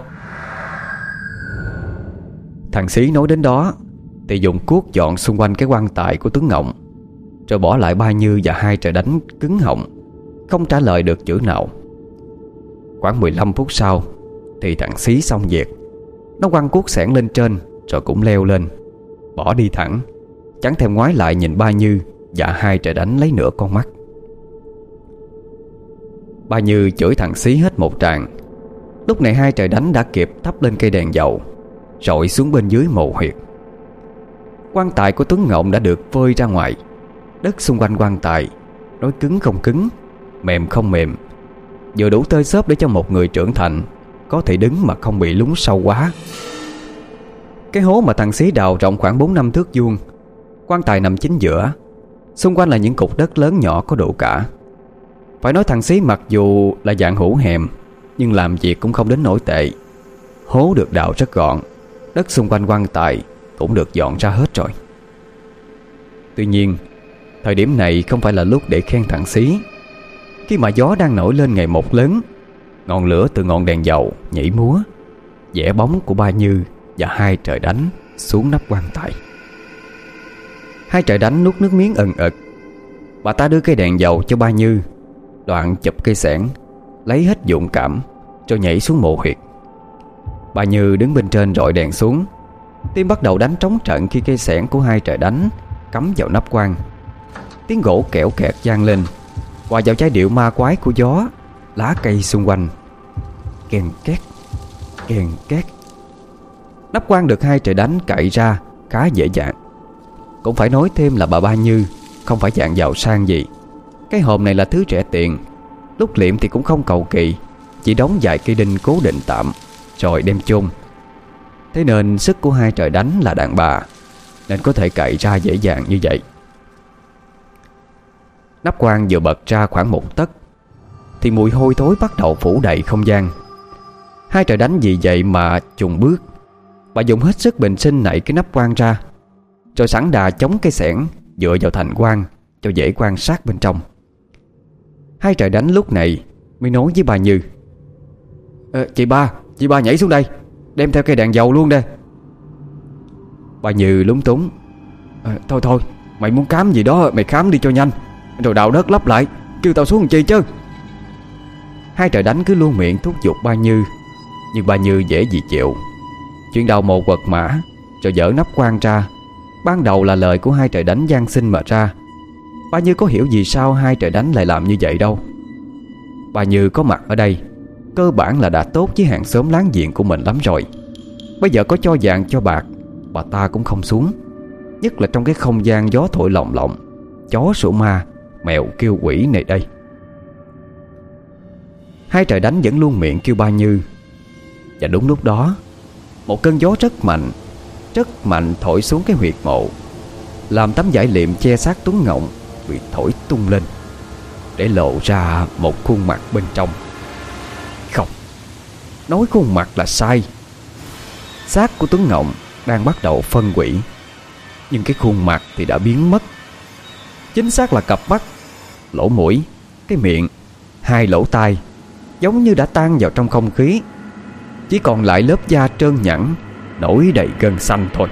Thằng Xí nói đến đó thì dùng cuốc dọn xung quanh cái quan tài của Tuấn Ngộng, rồi bỏ lại Ba Như và hai trời đánh cứng họng, không trả lời được chữ nào. Khoảng mười lăm phút sau thì thằng Xí xong việc. Nó quăng cuốc xẻng lên trên rồi cũng leo lên, bỏ đi thẳng, chẳng thèm ngoái lại nhìn Ba Như và hai trời đánh lấy nửa con mắt. Ba Như chửi thằng Xí hết một tràng. Lúc này hai trời đánh đã kịp thắp lên cây đèn dầu, rọi xuống bên dưới mộ huyệt. Quan tài của Tuấn Ngộng đã được phơi ra ngoài. Đất xung quanh quan tài nói cứng không cứng, mềm không mềm, vừa đủ tơi xốp để cho một người trưởng thành có thể đứng mà không bị lún sâu quá. Cái hố mà thằng Xí đào rộng khoảng bốn năm thước vuông. Quan tài nằm chính giữa, xung quanh là những cục đất lớn nhỏ có đủ cả. Phải nói thằng Xí mặc dù là dạng hữu hèm, nhưng làm việc cũng không đến nổi tệ. Hố được đào rất gọn, đất xung quanh quan tài cũng được dọn ra hết rồi. Tuy nhiên, thời điểm này không phải là lúc để khen thằng Xí. Khi mà gió đang nổi lên ngày một lớn, ngọn lửa từ ngọn đèn dầu nhảy múa, vẽ bóng của Ba Như và hai trời đánh xuống nắp quan tài. Hai trời đánh nuốt nước miếng ần ực. Bà ta đưa cây đèn dầu cho Ba Như, đoạn chụp cây xẻng, lấy hết dũng cảm rồi nhảy xuống mộ huyệt. Ba Như đứng bên trên rọi đèn xuống. Tim bắt đầu đánh trống trận khi cây xẻng của hai trời đánh cắm vào nắp quan. Tiếng gỗ kẽo kẹt vang lên, hòa vào giai điệu ma quái của gió, lá cây xung quanh. Kèn két, kèn két. Nắp quan được hai trời đánh cậy ra khá dễ dàng. Cũng phải nói thêm là bà Ba Như không phải dạng giàu sang gì. Cái hòm này là thứ rẻ tiền. Lúc liệm thì cũng không cầu kỳ, chỉ đóng vài cây đinh cố định tạm rồi đem chôn. Thế nên sức của hai trời đánh là đàn bà, nên có thể cậy ra dễ dàng như vậy. Nắp quan vừa bật ra khoảng một tấc thì mùi hôi thối bắt đầu phủ đầy không gian. Hai trời đánh vì vậy mà chùng bước. Bà dùng hết sức bình sinh nảy cái nắp quan ra, rồi sẵn đà chống cây xẻng dựa vào thành quan cho dễ quan sát bên trong. Hai trời đánh lúc này mới nói với bà Như: ờ, Chị ba, chị ba nhảy xuống đây, đem theo cây đèn dầu luôn đây. Bà Như lúng túng: à, Thôi thôi, mày muốn khám gì đó mày khám đi cho nhanh, rồi đào đất lấp lại, kêu tao xuống làm chi chứ. Hai trời đánh cứ luôn miệng thúc giục Ba Như, nhưng Ba Như dễ gì chịu. Chuyện đào mồ quật mã rồi dỡ nắp quan ra, ban đầu là lời của hai trời đánh gian sinh mà ra. Ba Như có hiểu vì sao hai trời đánh lại làm như vậy đâu. Ba Như có mặt ở đây cơ bản là đã tốt với hàng xóm láng giềng của mình lắm rồi. Bây giờ có cho vàng cho bạc, bà ta cũng không xuống. Nhất là trong cái không gian gió thổi lọng lọng, chó sủa ma, mèo kêu quỷ này đây. Hai trời đánh vẫn luôn miệng kêu Ba Như. Và đúng lúc đó, một cơn gió rất mạnh, rất mạnh thổi xuống cái huyệt mộ, làm tấm vải liệm che xác Tuấn Ngộng bị thổi tung lên, để lộ ra một khuôn mặt bên trong. Không, nói khuôn mặt là sai. Xác của Tuấn Ngộng đang bắt đầu phân hủy, nhưng cái khuôn mặt thì đã biến mất. Chính xác là cặp mắt, lỗ mũi, cái miệng, hai lỗ tai giống như đã tan vào trong không khí. Chỉ còn lại lớp da trơn nhẵn, nổi đầy gân xanh thôi.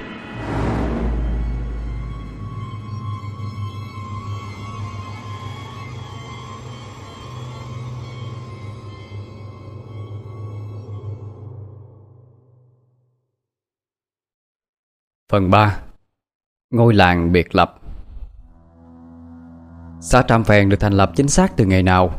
Phần ba. Ngôi làng biệt lập. Xã Tràm Phèn được thành lập chính xác từ ngày nào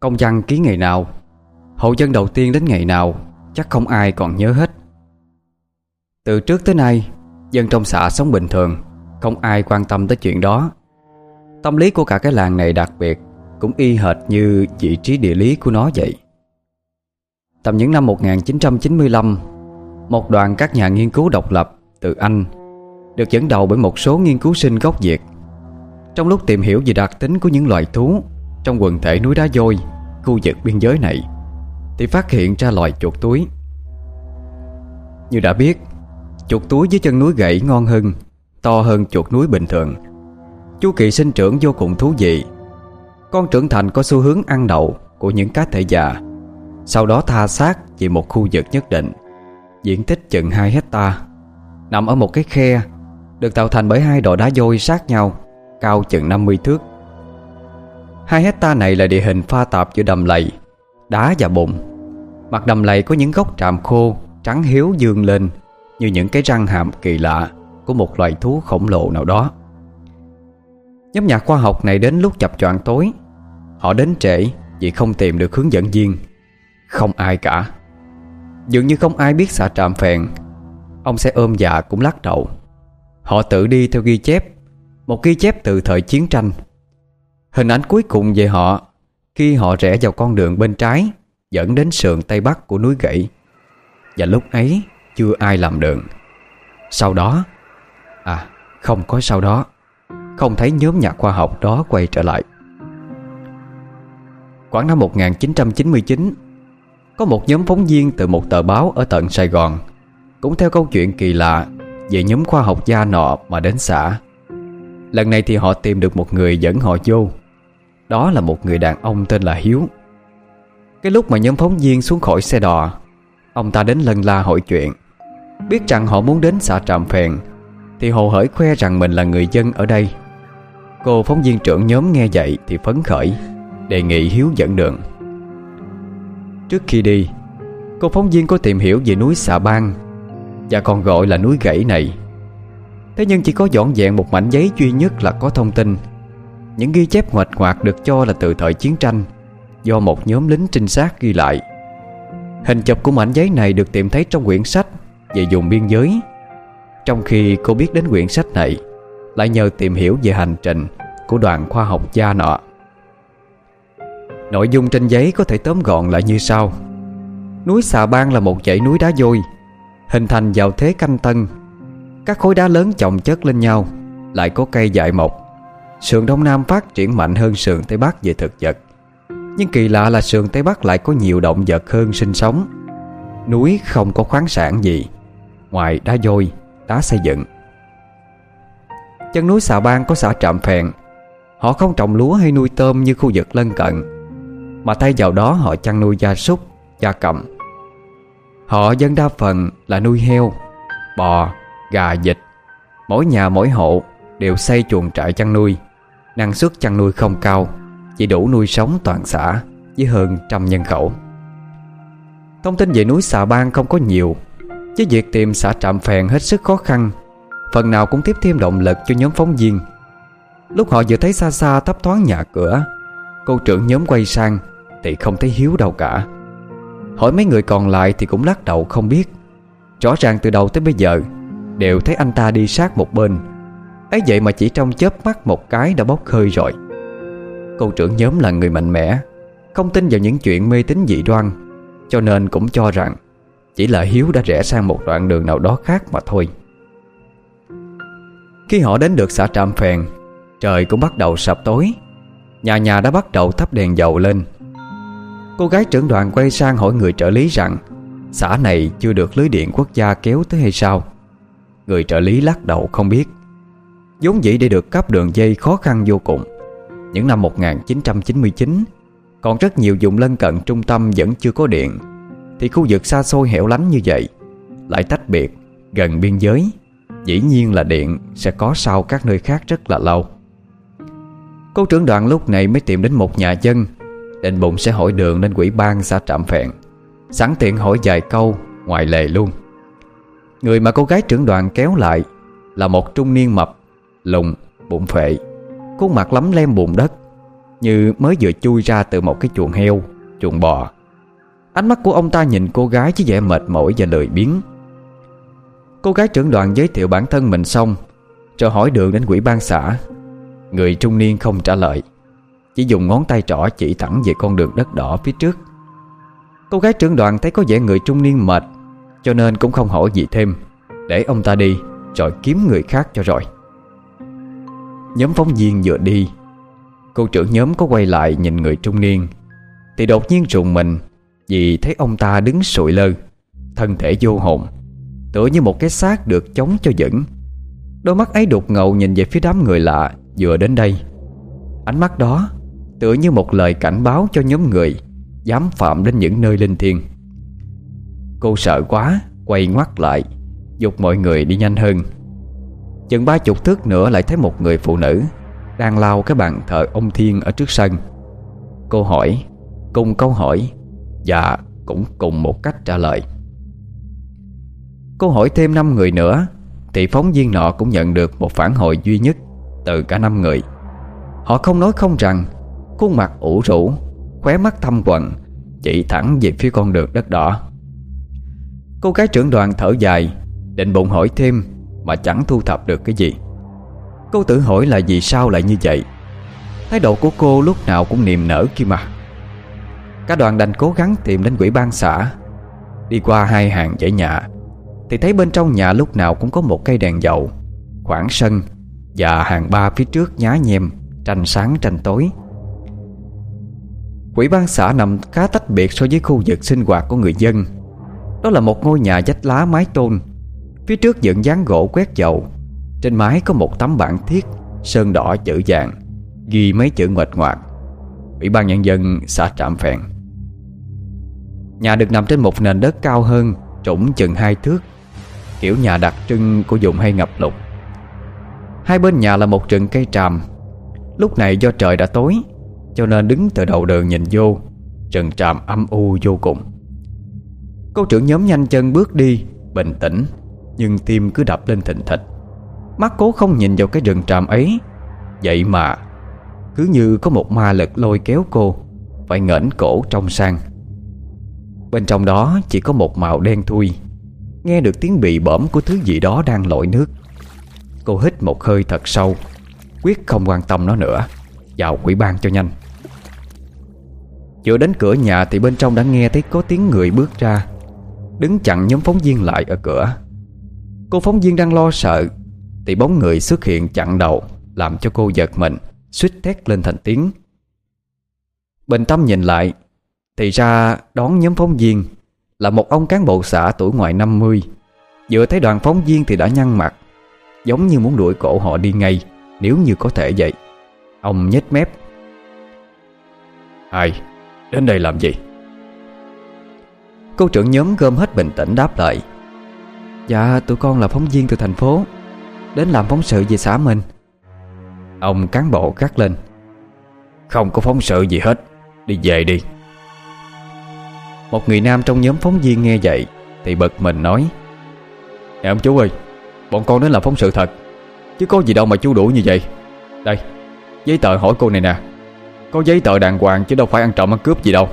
Công văn ký ngày nào, hộ dân đầu tiên đến ngày nào, chắc không ai còn nhớ hết. Từ trước tới nay, dân trong xã sống bình thường, không ai quan tâm tới chuyện đó. Tâm lý của cả cái làng này đặc biệt, cũng y hệt như vị trí địa lý của nó vậy. Tầm những năm một nghìn chín trăm chín mươi lăm, một đoàn các nhà nghiên cứu độc lập từ Anh được dẫn đầu bởi một số nghiên cứu sinh gốc Việt. Trong lúc tìm hiểu về đặc tính của những loài thú trong quần thể núi đá vôi khu vực biên giới này, thì phát hiện ra loài chuột túi. Như đã biết, chuột túi dưới chân núi gãy ngon hơn, to hơn chuột núi bình thường. Chu kỳ sinh trưởng vô cùng thú vị. Con trưởng thành có xu hướng ăn đậu của những cá thể già, sau đó tha xác về một khu vực nhất định, diện tích chừng hai hecta, nằm ở một cái khe được tạo thành bởi hai đồi đá vôi sát nhau, cao chừng năm mươi thước. Hai hecta này là địa hình pha tạp giữa đầm lầy, đá và bùn. Mặt đầm lầy có những gốc tràm khô trắng hiếu dương lên như những cái răng hàm kỳ lạ của một loài thú khổng lồ nào đó. Nhóm nhà khoa học này đến lúc chập choạng tối. Họ đến trễ vì không tìm được hướng dẫn viên. Không ai cả. Dường như không ai biết xã Trạm Phèn. Ông xe ôm dạ cũng lắc đầu. Họ tự đi theo ghi chép, một ghi chép từ thời chiến tranh. Hình ảnh cuối cùng về họ khi họ rẽ vào con đường bên trái dẫn đến sườn tây bắc của núi gãy. Và lúc ấy chưa ai làm đường. Sau đó, à không có sau đó, không thấy nhóm nhà khoa học đó quay trở lại. Khoảng năm một nghìn chín trăm chín mươi chín, có một nhóm phóng viên từ một tờ báo ở tận Sài Gòn cũng theo câu chuyện kỳ lạ về nhóm khoa học gia nọ mà đến xã. Lần này thì họ tìm được một người dẫn họ vô. Đó là một người đàn ông tên là Hiếu. Cái lúc mà nhóm phóng viên xuống khỏi xe đò, ông ta đến lân la hỏi chuyện. Biết rằng họ muốn đến xã Trạm Phèn thì hồ hởi khoe rằng mình là người dân ở đây. Cô phóng viên trưởng nhóm nghe vậy thì phấn khởi, đề nghị Hiếu dẫn đường. Trước khi đi, cô phóng viên có tìm hiểu về núi Xà Bang, và còn gọi là núi gãy này. Thế nhưng chỉ có vỏn vẹn một mảnh giấy duy nhất là có thông tin. Những ghi chép nguệch ngoạc được cho là từ thời chiến tranh, do một nhóm lính trinh sát ghi lại. Hình chụp của mảnh giấy này được tìm thấy trong quyển sách về vùng biên giới. Trong khi cô biết đến quyển sách này lại nhờ tìm hiểu về hành trình của đoàn khoa học gia nọ. Nội dung trên giấy có thể tóm gọn lại như sau. Núi Xà Bang là một dãy núi đá vôi hình thành vào thế Canh Tân. Các khối đá lớn chồng chất lên nhau, lại có cây dại mọc. Sườn Đông Nam phát triển mạnh hơn sườn Tây Bắc về thực vật. Nhưng kỳ lạ là sườn Tây Bắc lại có nhiều động vật hơn sinh sống. Núi không có khoáng sản gì ngoài đá vôi, đá xây dựng. Chân núi Xà Bang có xã Trạm Phèn. Họ không trồng lúa hay nuôi tôm như khu vực lân cận, mà thay vào đó họ chăn nuôi gia súc, gia cầm. Họ dân đa phần là nuôi heo, bò, gà, vịt. Mỗi nhà mỗi hộ đều xây chuồng trại chăn nuôi. Năng suất chăn nuôi không cao, chỉ đủ nuôi sống toàn xã với hơn trăm nhân khẩu. Thông tin về núi Xà Bang không có nhiều, với việc tìm xã Trạm Phèn hết sức khó khăn, phần nào cũng tiếp thêm động lực cho nhóm phóng viên. Lúc họ vừa thấy xa xa thấp thoáng nhà cửa, cô trưởng nhóm quay sang thì không thấy Hiếu đâu cả. Hỏi mấy người còn lại thì cũng lắc đầu không biết. Rõ ràng từ đầu tới bây giờ đều thấy anh ta đi sát một bên, ấy vậy mà chỉ trong chớp mắt một cái đã bốc hơi rồi. Cô trưởng nhóm là người mạnh mẽ, không tin vào những chuyện mê tín dị đoan, cho nên cũng cho rằng chỉ là Hiếu đã rẽ sang một đoạn đường nào đó khác mà thôi. Khi họ đến được xã Trạm Phèn, trời cũng bắt đầu sập tối. Nhà nhà đã bắt đầu thắp đèn dầu lên. Cô gái trưởng đoàn quay sang hỏi người trợ lý rằng xã này chưa được lưới điện quốc gia kéo tới hay sao. Người trợ lý lắc đầu không biết. Vốn dĩ để được cấp đường dây khó khăn vô cùng. Những năm một nghìn chín trăm chín mươi chín, còn rất nhiều vùng lân cận trung tâm vẫn chưa có điện, thì khu vực xa xôi hẻo lánh như vậy, lại tách biệt, gần biên giới, dĩ nhiên là điện sẽ có sau các nơi khác rất là lâu. Cô trưởng đoàn lúc này mới tìm đến một nhà dân, định bụng sẽ hỏi đường lên ủy ban xã Trạm Phèn, sẵn tiện hỏi vài câu ngoài lề luôn. Người mà cô gái trưởng đoàn kéo lại là một trung niên mập, lùn, bụng phệ, khuôn mặt lấm lem bùn đất. như mới vừa chui ra từ một cái chuồng heo, chuồng bò. Ánh mắt của ông ta nhìn cô gái với vẻ mệt mỏi và lười biếng. Cô gái trưởng đoàn giới thiệu bản thân mình xong rồi hỏi đường đến ủy ban xã. Người trung niên không trả lời, chỉ dùng ngón tay trỏ chỉ thẳng về con đường đất đỏ phía trước. Cô gái trưởng đoàn thấy có vẻ người trung niên mệt, cho nên cũng không hỏi gì thêm, để ông ta đi rồi kiếm người khác cho rồi. Nhóm phóng viên vừa đi, cô trưởng nhóm có quay lại nhìn người trung niên thì đột nhiên rùng mình vì thấy ông ta đứng sụi lơ, thân thể vô hồn, tựa như một cái xác được chống cho vững. Đôi mắt ấy đục ngầu nhìn về phía đám người lạ vừa đến đây. Ánh mắt đó tựa như một lời cảnh báo cho nhóm người dám phạm đến những nơi linh thiêng. Cô sợ quá, quay ngoắt lại, giục mọi người đi nhanh hơn. Chừng ba chục thước nữa lại thấy một người phụ nữ đang lau cái bàn thờ ông Thiên ở trước sân. Cô hỏi, cùng câu hỏi, và cũng cùng một cách trả lời. Cô hỏi thêm năm người nữa thì phóng viên nọ cũng nhận được một phản hồi duy nhất từ cả năm người. Họ không nói không rằng, khuôn mặt ủ rũ, khóe mắt thâm quầng, chỉ thẳng về phía con đường đất đỏ. Cô gái trưởng đoàn thở dài, định bụng hỏi thêm mà chẳng thu thập được cái gì. Cô tự hỏi là vì sao lại như vậy. Thái độ của cô lúc nào cũng niềm nở kia mà. Cả đoàn đành cố gắng tìm đến ủy ban xã. Đi qua hai hàng dãy nhà thì thấy bên trong nhà lúc nào cũng có một cây đèn dầu, khoảng sân và hàng ba phía trước nhá nhem, tranh sáng tranh tối. Ủy ban xã nằm khá tách biệt so với khu vực sinh hoạt của người dân. Đó là một ngôi nhà vách lá mái tôn, phía trước dựng dáng gỗ quét dầu. Trên mái có một tấm bảng thiết sơn đỏ chữ vàng, ghi mấy chữ nguệch ngoạc: Ủy ban nhân dân xã Trạm Phèn. Nhà được nằm trên một nền đất cao hơn, trũng chừng hai thước, kiểu nhà đặc trưng của vùng hay ngập lụt. Hai bên nhà là một rừng cây tràm. Lúc này do trời đã tối, cho nên đứng từ đầu đường nhìn vô, rừng tràm âm u vô cùng. Cô trưởng nhóm nhanh chân bước đi, bình tĩnh, nhưng tim cứ đập lên thình thịch. Mắt cố không nhìn vào cái rừng tràm ấy. Vậy mà cứ như có một ma lực lôi kéo cô phải ngẩng cổ trông sang. Bên trong đó chỉ có một màu đen thui, nghe được tiếng bị bõm của thứ gì đó đang lội nước. Cô hít một hơi thật sâu, quyết không quan tâm nó nữa, vào ủy ban cho nhanh. Chưa đến cửa nhà thì bên trong đã nghe thấy có tiếng người bước ra, đứng chặn nhóm phóng viên lại ở cửa. Cô phóng viên đang lo sợ thì bóng người xuất hiện chặn đầu, làm cho cô giật mình, suýt thét lên thành tiếng. Bình tâm nhìn lại thì ra đón nhóm phóng viên là một ông cán bộ xã tuổi ngoài năm mươi. Vừa thấy đoàn phóng viên thì đã nhăn mặt, giống như muốn đuổi cổ họ đi ngay nếu như có thể vậy. Ông nhếch mép: "Ai đến đây làm gì?" Cô trưởng nhóm gom hết bình tĩnh đáp lại: "Dạ tụi con là phóng viên từ thành phố, đến làm phóng sự về xã mình." Ông cán bộ gắt lên: "Không có phóng sự gì hết, đi về đi." Một người nam trong nhóm phóng viên nghe vậy thì bực mình nói: "Nè ông chú ơi, bọn con đến làm phóng sự thật, chứ có gì đâu mà chú đuổi như vậy. Đây, giấy tờ hỏi cô này nè, có giấy tờ đàng hoàng chứ đâu phải ăn trộm ăn cướp gì đâu."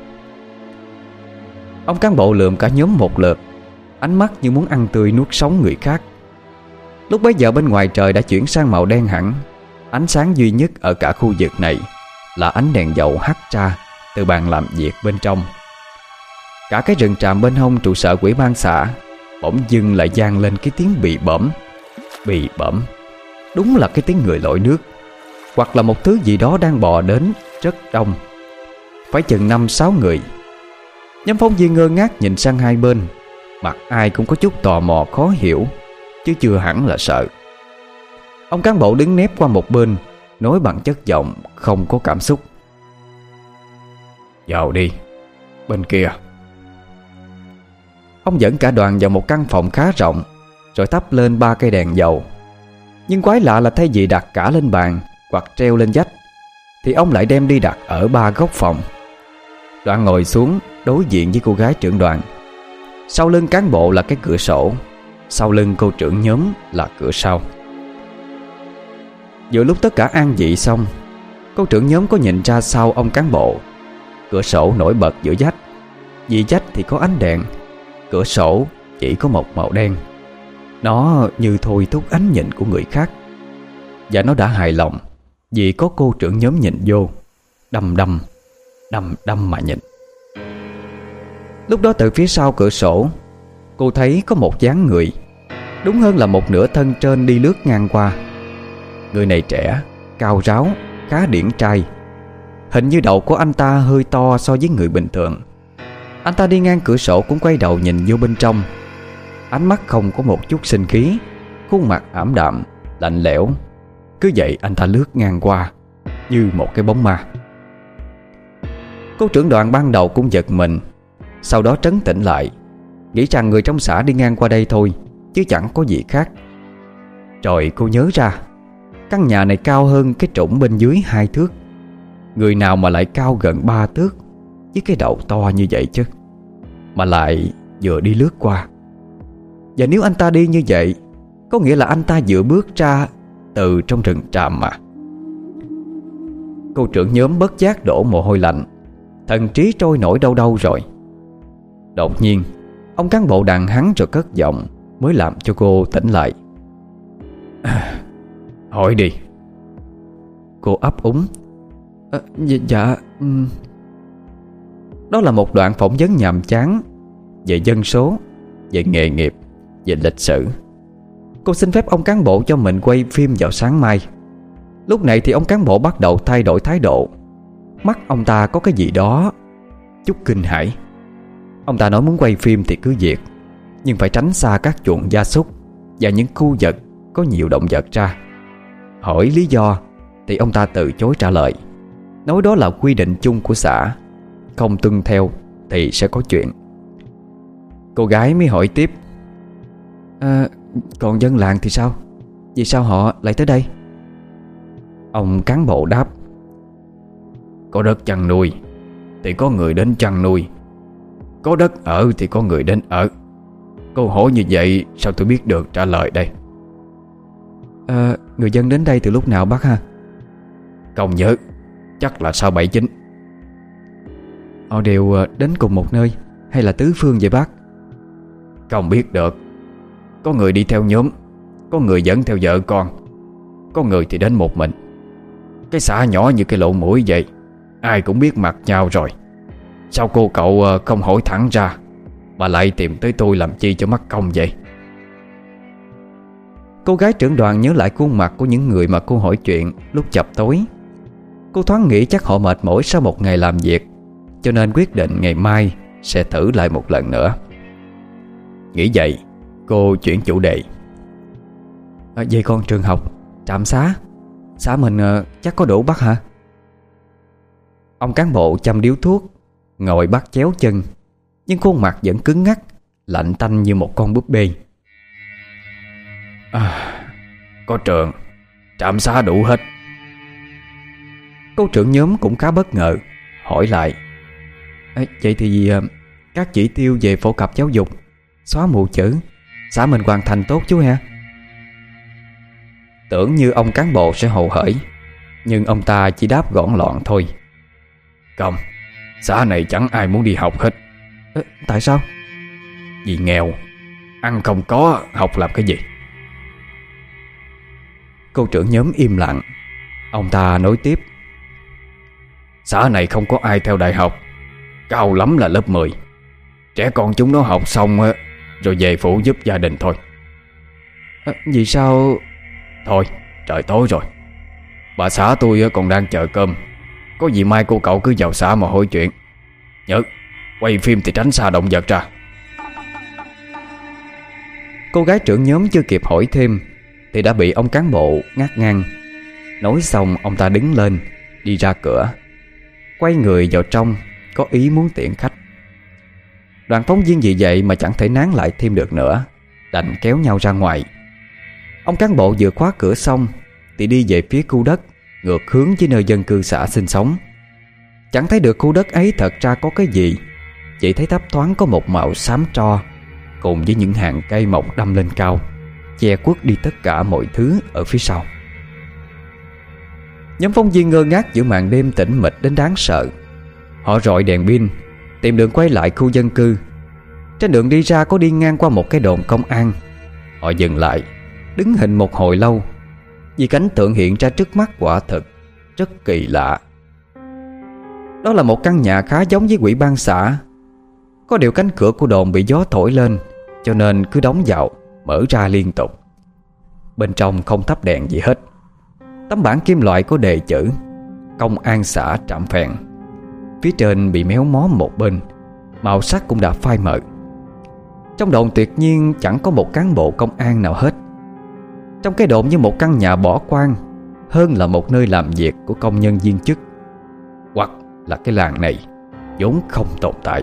Ông cán bộ lườm cả nhóm một lượt, ánh mắt như muốn ăn tươi nuốt sống người khác. Lúc bấy giờ bên ngoài trời đã chuyển sang màu đen hẳn. Ánh sáng duy nhất ở cả khu vực này là ánh đèn dầu hắt ra từ bàn làm việc bên trong. Cả cái rừng tràm bên hông trụ sở ủy ban xã bỗng dưng lại vang lên cái tiếng bị bõm. Bị bõm, đúng là cái tiếng người lội nước, hoặc là một thứ gì đó đang bò đến rất đông, phải chừng năm sáu người. Nhóm phóng viên ngơ ngác nhìn sang hai bên, mặt ai cũng có chút tò mò khó hiểu, chứ chưa hẳn là sợ. Ông cán bộ đứng nép qua một bên, nói bằng chất giọng không có cảm xúc: "Vào đi, bên kia." Ông dẫn cả đoàn vào một căn phòng khá rộng, rồi thắp lên ba cây đèn dầu. Nhưng quái lạ là thay vì đặt cả lên bàn hoặc treo lên vách, thì ông lại đem đi đặt ở ba góc phòng. Đoàn ngồi xuống đối diện với cô gái trưởng đoàn. Sau lưng cán bộ là cái cửa sổ, sau lưng cô trưởng nhóm là cửa sau. Vừa lúc tất cả an vị xong, Cô trưởng nhóm có nhìn ra sau ông cán bộ. Cửa sổ nổi bật giữa vách. Vì vách thì có ánh đèn, cửa sổ chỉ có một màu đen. Nó như thôi thúc ánh nhìn của người khác. Và nó đã hài lòng vì có cô trưởng nhóm nhìn vô, đăm đăm, đăm đăm mà nhìn. Lúc đó từ phía sau cửa sổ, cô thấy có một dáng người, đúng hơn là một nửa thân trên đi lướt ngang qua. Người này trẻ, cao ráo, khá điển trai. Hình như đầu của anh ta hơi to so với người bình thường. Anh ta đi ngang cửa sổ cũng quay đầu nhìn vô bên trong. Ánh mắt không có một chút sinh khí, khuôn mặt ảm đạm, lạnh lẽo. Cứ vậy anh ta lướt ngang qua như một cái bóng ma. Cô trưởng đoàn ban đầu cũng giật mình, sau đó trấn tĩnh lại, nghĩ rằng người trong xã đi ngang qua đây thôi, chứ chẳng có gì khác. Rồi cô nhớ ra, căn nhà này cao hơn cái trũng bên dưới hai thước. Người nào mà lại cao gần ba thước với cái đầu to như vậy chứ, mà lại vừa đi lướt qua. Và nếu anh ta đi như vậy, có nghĩa là anh ta vừa bước ra từ trong rừng tràm mà. Cô trưởng nhóm bất giác đổ mồ hôi lạnh, thần trí trôi nổi đâu đâu rồi. Đột nhiên ông cán bộ đàn hắn rồi cất giọng, mới làm cho cô tỉnh lại. À, hỏi đi. Cô ấp úng. À, dạ, dạ um... Đó là một đoạn phỏng vấn nhàm chán về dân số, về nghề nghiệp, về lịch sử. Cô xin phép ông cán bộ cho mình quay phim vào sáng mai. Lúc này thì ông cán bộ bắt đầu thay đổi thái độ. Mắt ông ta có cái gì đó chút kinh hãi. Ông ta nói muốn quay phim thì cứ việc, nhưng phải tránh xa các chuồng gia súc và những khu vực có nhiều động vật ra. Hỏi lý do thì ông ta từ chối trả lời, nói đó là quy định chung của xã, không tuân theo thì sẽ có chuyện. Cô gái mới hỏi tiếp. À, còn dân làng thì sao? Vì sao họ lại tới đây? Ông cán bộ đáp. Có đất chăn nuôi thì có người đến chăn nuôi, có đất ở thì có người đến ở. Câu hỏi như vậy sao tôi biết được trả lời đây? À, người dân đến đây từ lúc nào bác ha? Không nhớ, chắc là sau bảy chín. Họ đều đến cùng một nơi hay là tứ phương vậy bác? Không biết được. Có người đi theo nhóm, có người dẫn theo vợ con, có người thì đến một mình. Cái xã nhỏ như cái lỗ mũi vậy, ai cũng biết mặt nhau rồi. Sao cô cậu không hỏi thẳng ra mà lại tìm tới tôi làm chi cho mắc công vậy? Cô gái trưởng đoàn nhớ lại khuôn mặt của những người mà cô hỏi chuyện lúc chập tối. Cô thoáng nghĩ chắc họ mệt mỏi sau một ngày làm việc, cho nên quyết định ngày mai sẽ thử lại một lần nữa. Nghĩ vậy, cô chuyển chủ đề. À, vậy con trường học, trạm xá, xã mình uh, chắc có đủ bác hả? Ông cán bộ chăm điếu thuốc, ngồi bắt chéo chân, nhưng khuôn mặt vẫn cứng ngắc, lạnh tanh như một con búp bê. À, có trường, trạm xá đủ hết. Cô trưởng nhóm cũng khá bất ngờ, hỏi lại. À, vậy thì uh, các chỉ tiêu về phổ cập giáo dục, xóa mù chữ, xã mình hoàn thành tốt chú ha? Tưởng như ông cán bộ sẽ hồ hởi, nhưng ông ta chỉ đáp gọn lọn thôi. Không, xã này chẳng ai muốn đi học hết. À, tại sao? Vì nghèo, ăn không có, học làm cái gì? Cô trưởng nhóm im lặng. Ông ta nói tiếp. Xã này không có ai theo đại học, cao lắm là lớp mười. Trẻ con chúng nó học xong rồi về phụ giúp gia đình thôi. À, vì sao? Thôi, trời tối rồi. Bà xã tôi còn đang chờ cơm. Có gì mai cô cậu cứ vào xã mà hỏi chuyện. Nhớ, quay phim thì tránh xa động vật ra. Cô gái trưởng nhóm chưa kịp hỏi thêm thì đã bị ông cán bộ ngắt ngang. Nói xong ông ta đứng lên, đi ra cửa, quay người vào trong, có ý muốn tiễn khách. Đoàn phóng viên vì vậy mà chẳng thể nán lại thêm được nữa, đành kéo nhau ra ngoài. Ông cán bộ vừa khóa cửa xong thì đi về phía khu đất ngược hướng với nơi dân cư xã sinh sống. Chẳng thấy được khu đất ấy thật ra có cái gì, chỉ thấy thấp thoáng có một màu xám tro, cùng với những hàng cây mọc đâm lên cao, che khuất đi tất cả mọi thứ ở phía sau. Nhóm phóng viên ngơ ngác giữa màn đêm tĩnh mịch đến đáng sợ. Họ rọi đèn pin tìm đường quay lại khu dân cư. Trên đường đi ra có đi ngang qua một cái đồn công an. Họ dừng lại, đứng hình một hồi lâu, vì cảnh tượng hiện ra trước mắt quả thực rất kỳ lạ. Đó là một căn nhà khá giống với ủy ban xã. Có điều cánh cửa của đồn bị gió thổi lên, cho nên cứ đóng vào, mở ra liên tục. Bên trong không thắp đèn gì hết. Tấm bảng kim loại có đề chữ Công an xã Trạm Phèn. Phía trên bị méo mó một bên, màu sắc cũng đã phai mờ. Trong đồn tuyệt nhiên chẳng có một cán bộ công an nào hết. Trong cái đồn như một căn nhà bỏ hoang, hơn là một nơi làm việc của công nhân viên chức, hoặc là cái làng này vốn không tồn tại.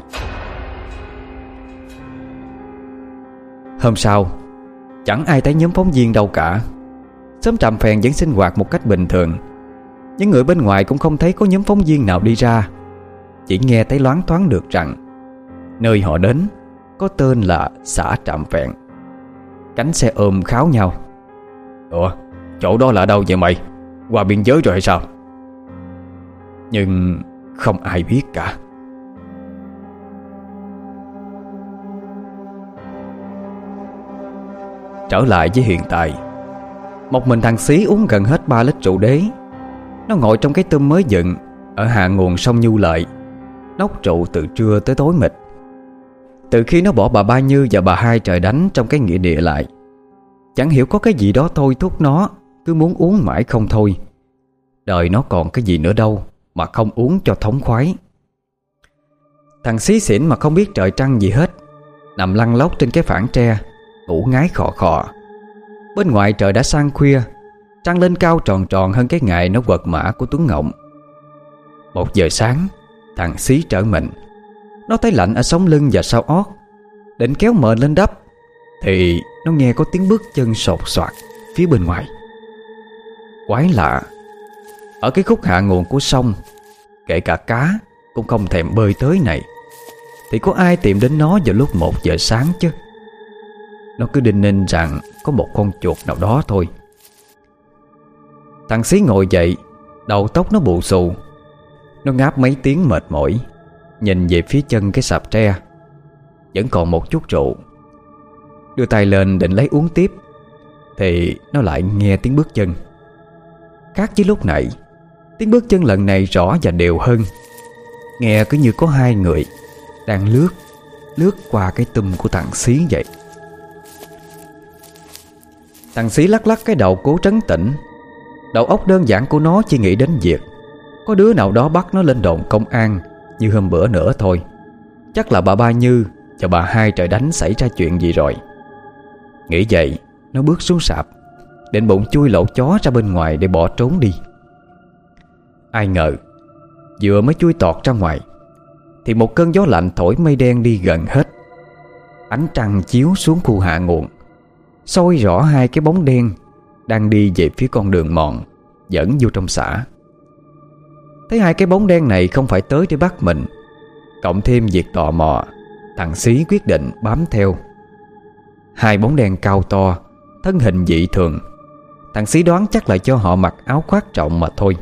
Hôm sau, chẳng ai thấy nhóm phóng viên đâu cả. Xóm Trạm Phèn vẫn sinh hoạt một cách bình thường. Những người bên ngoài cũng không thấy có nhóm phóng viên nào đi ra. Chỉ nghe thấy loáng thoáng được rằng nơi họ đến có tên là xã Trạm Phèn. Cánh xe ôm kháo nhau: "Ủa, chỗ đó là đâu vậy mày? Qua biên giới rồi hay sao?" Nhưng không ai biết cả. Trở lại với hiện tại, một mình thằng Xí uống gần hết ba lít rượu đế. Nó ngồi trong cái tum mới dựng ở hạ nguồn sông Nhu Lợi, nốc rượu từ trưa tới tối mịt. Từ khi nó bỏ bà Ba Như và bà Hai Trời Đánh trong cái nghĩa địa lại, chẳng hiểu có cái gì đó thôi thúc nó cứ muốn uống mãi không thôi. Đời nó còn cái gì nữa đâu mà không uống cho thống khoái. Thằng Xí xỉn mà không biết trời trăng gì hết, nằm lăn lóc trên cái phản tre, ngủ ngái khò khò. Bên ngoài trời đã sang khuya, trăng lên cao tròn tròn hơn cái ngày nó quật mã của Tuấn Ngộng. Một giờ sáng, thằng Xí trở mình. Nó thấy lạnh ở sống lưng và sau ót, định kéo mền lên đắp thì nó nghe có tiếng bước chân sột soạt phía bên ngoài. Quái lạ, ở cái khúc hạ nguồn của sông, kể cả cá cũng không thèm bơi tới này, thì có ai tìm đến nó vào lúc một giờ sáng chứ? Nó cứ đinh ninh rằng có một con chuột nào đó thôi. Thằng Xí ngồi dậy, đầu tóc nó bù xù. Nó ngáp mấy tiếng mệt mỏi, nhìn về phía chân cái sạp tre. Vẫn còn một chút rượu. Đưa tay lên định lấy uống tiếp, thì nó lại nghe tiếng bước chân. Khác với lúc nãy, tiếng bước chân lần này rõ và đều hơn. Nghe cứ như có hai người đang lướt Lướt qua cái tum của thằng Xí vậy. Thằng Xí lắc lắc cái đầu cố trấn tĩnh. Đầu óc đơn giản của nó chỉ nghĩ đến việc có đứa nào đó bắt nó lên đồn công an như hôm bữa nữa thôi. Chắc là bà Ba Như và bà Hai Trời Đánh xảy ra chuyện gì rồi. Nghĩ vậy, nó bước xuống sạp, định bụng chui lỗ chó ra bên ngoài để bỏ trốn đi. Ai ngờ vừa mới chui tọt ra ngoài thì một cơn gió lạnh thổi mây đen đi gần hết. Ánh trăng chiếu xuống khu hạ nguồn, soi rõ hai cái bóng đen đang đi về phía con đường mòn dẫn vô trong xã. Thấy hai cái bóng đen này không phải tới để bắt mình, cộng thêm việc tò mò, thằng Xí quyết định bám theo. Hai bóng đen cao to, thân hình dị thường. Thằng Xí đoán chắc là cho họ mặc áo khoác rộng mà thôi.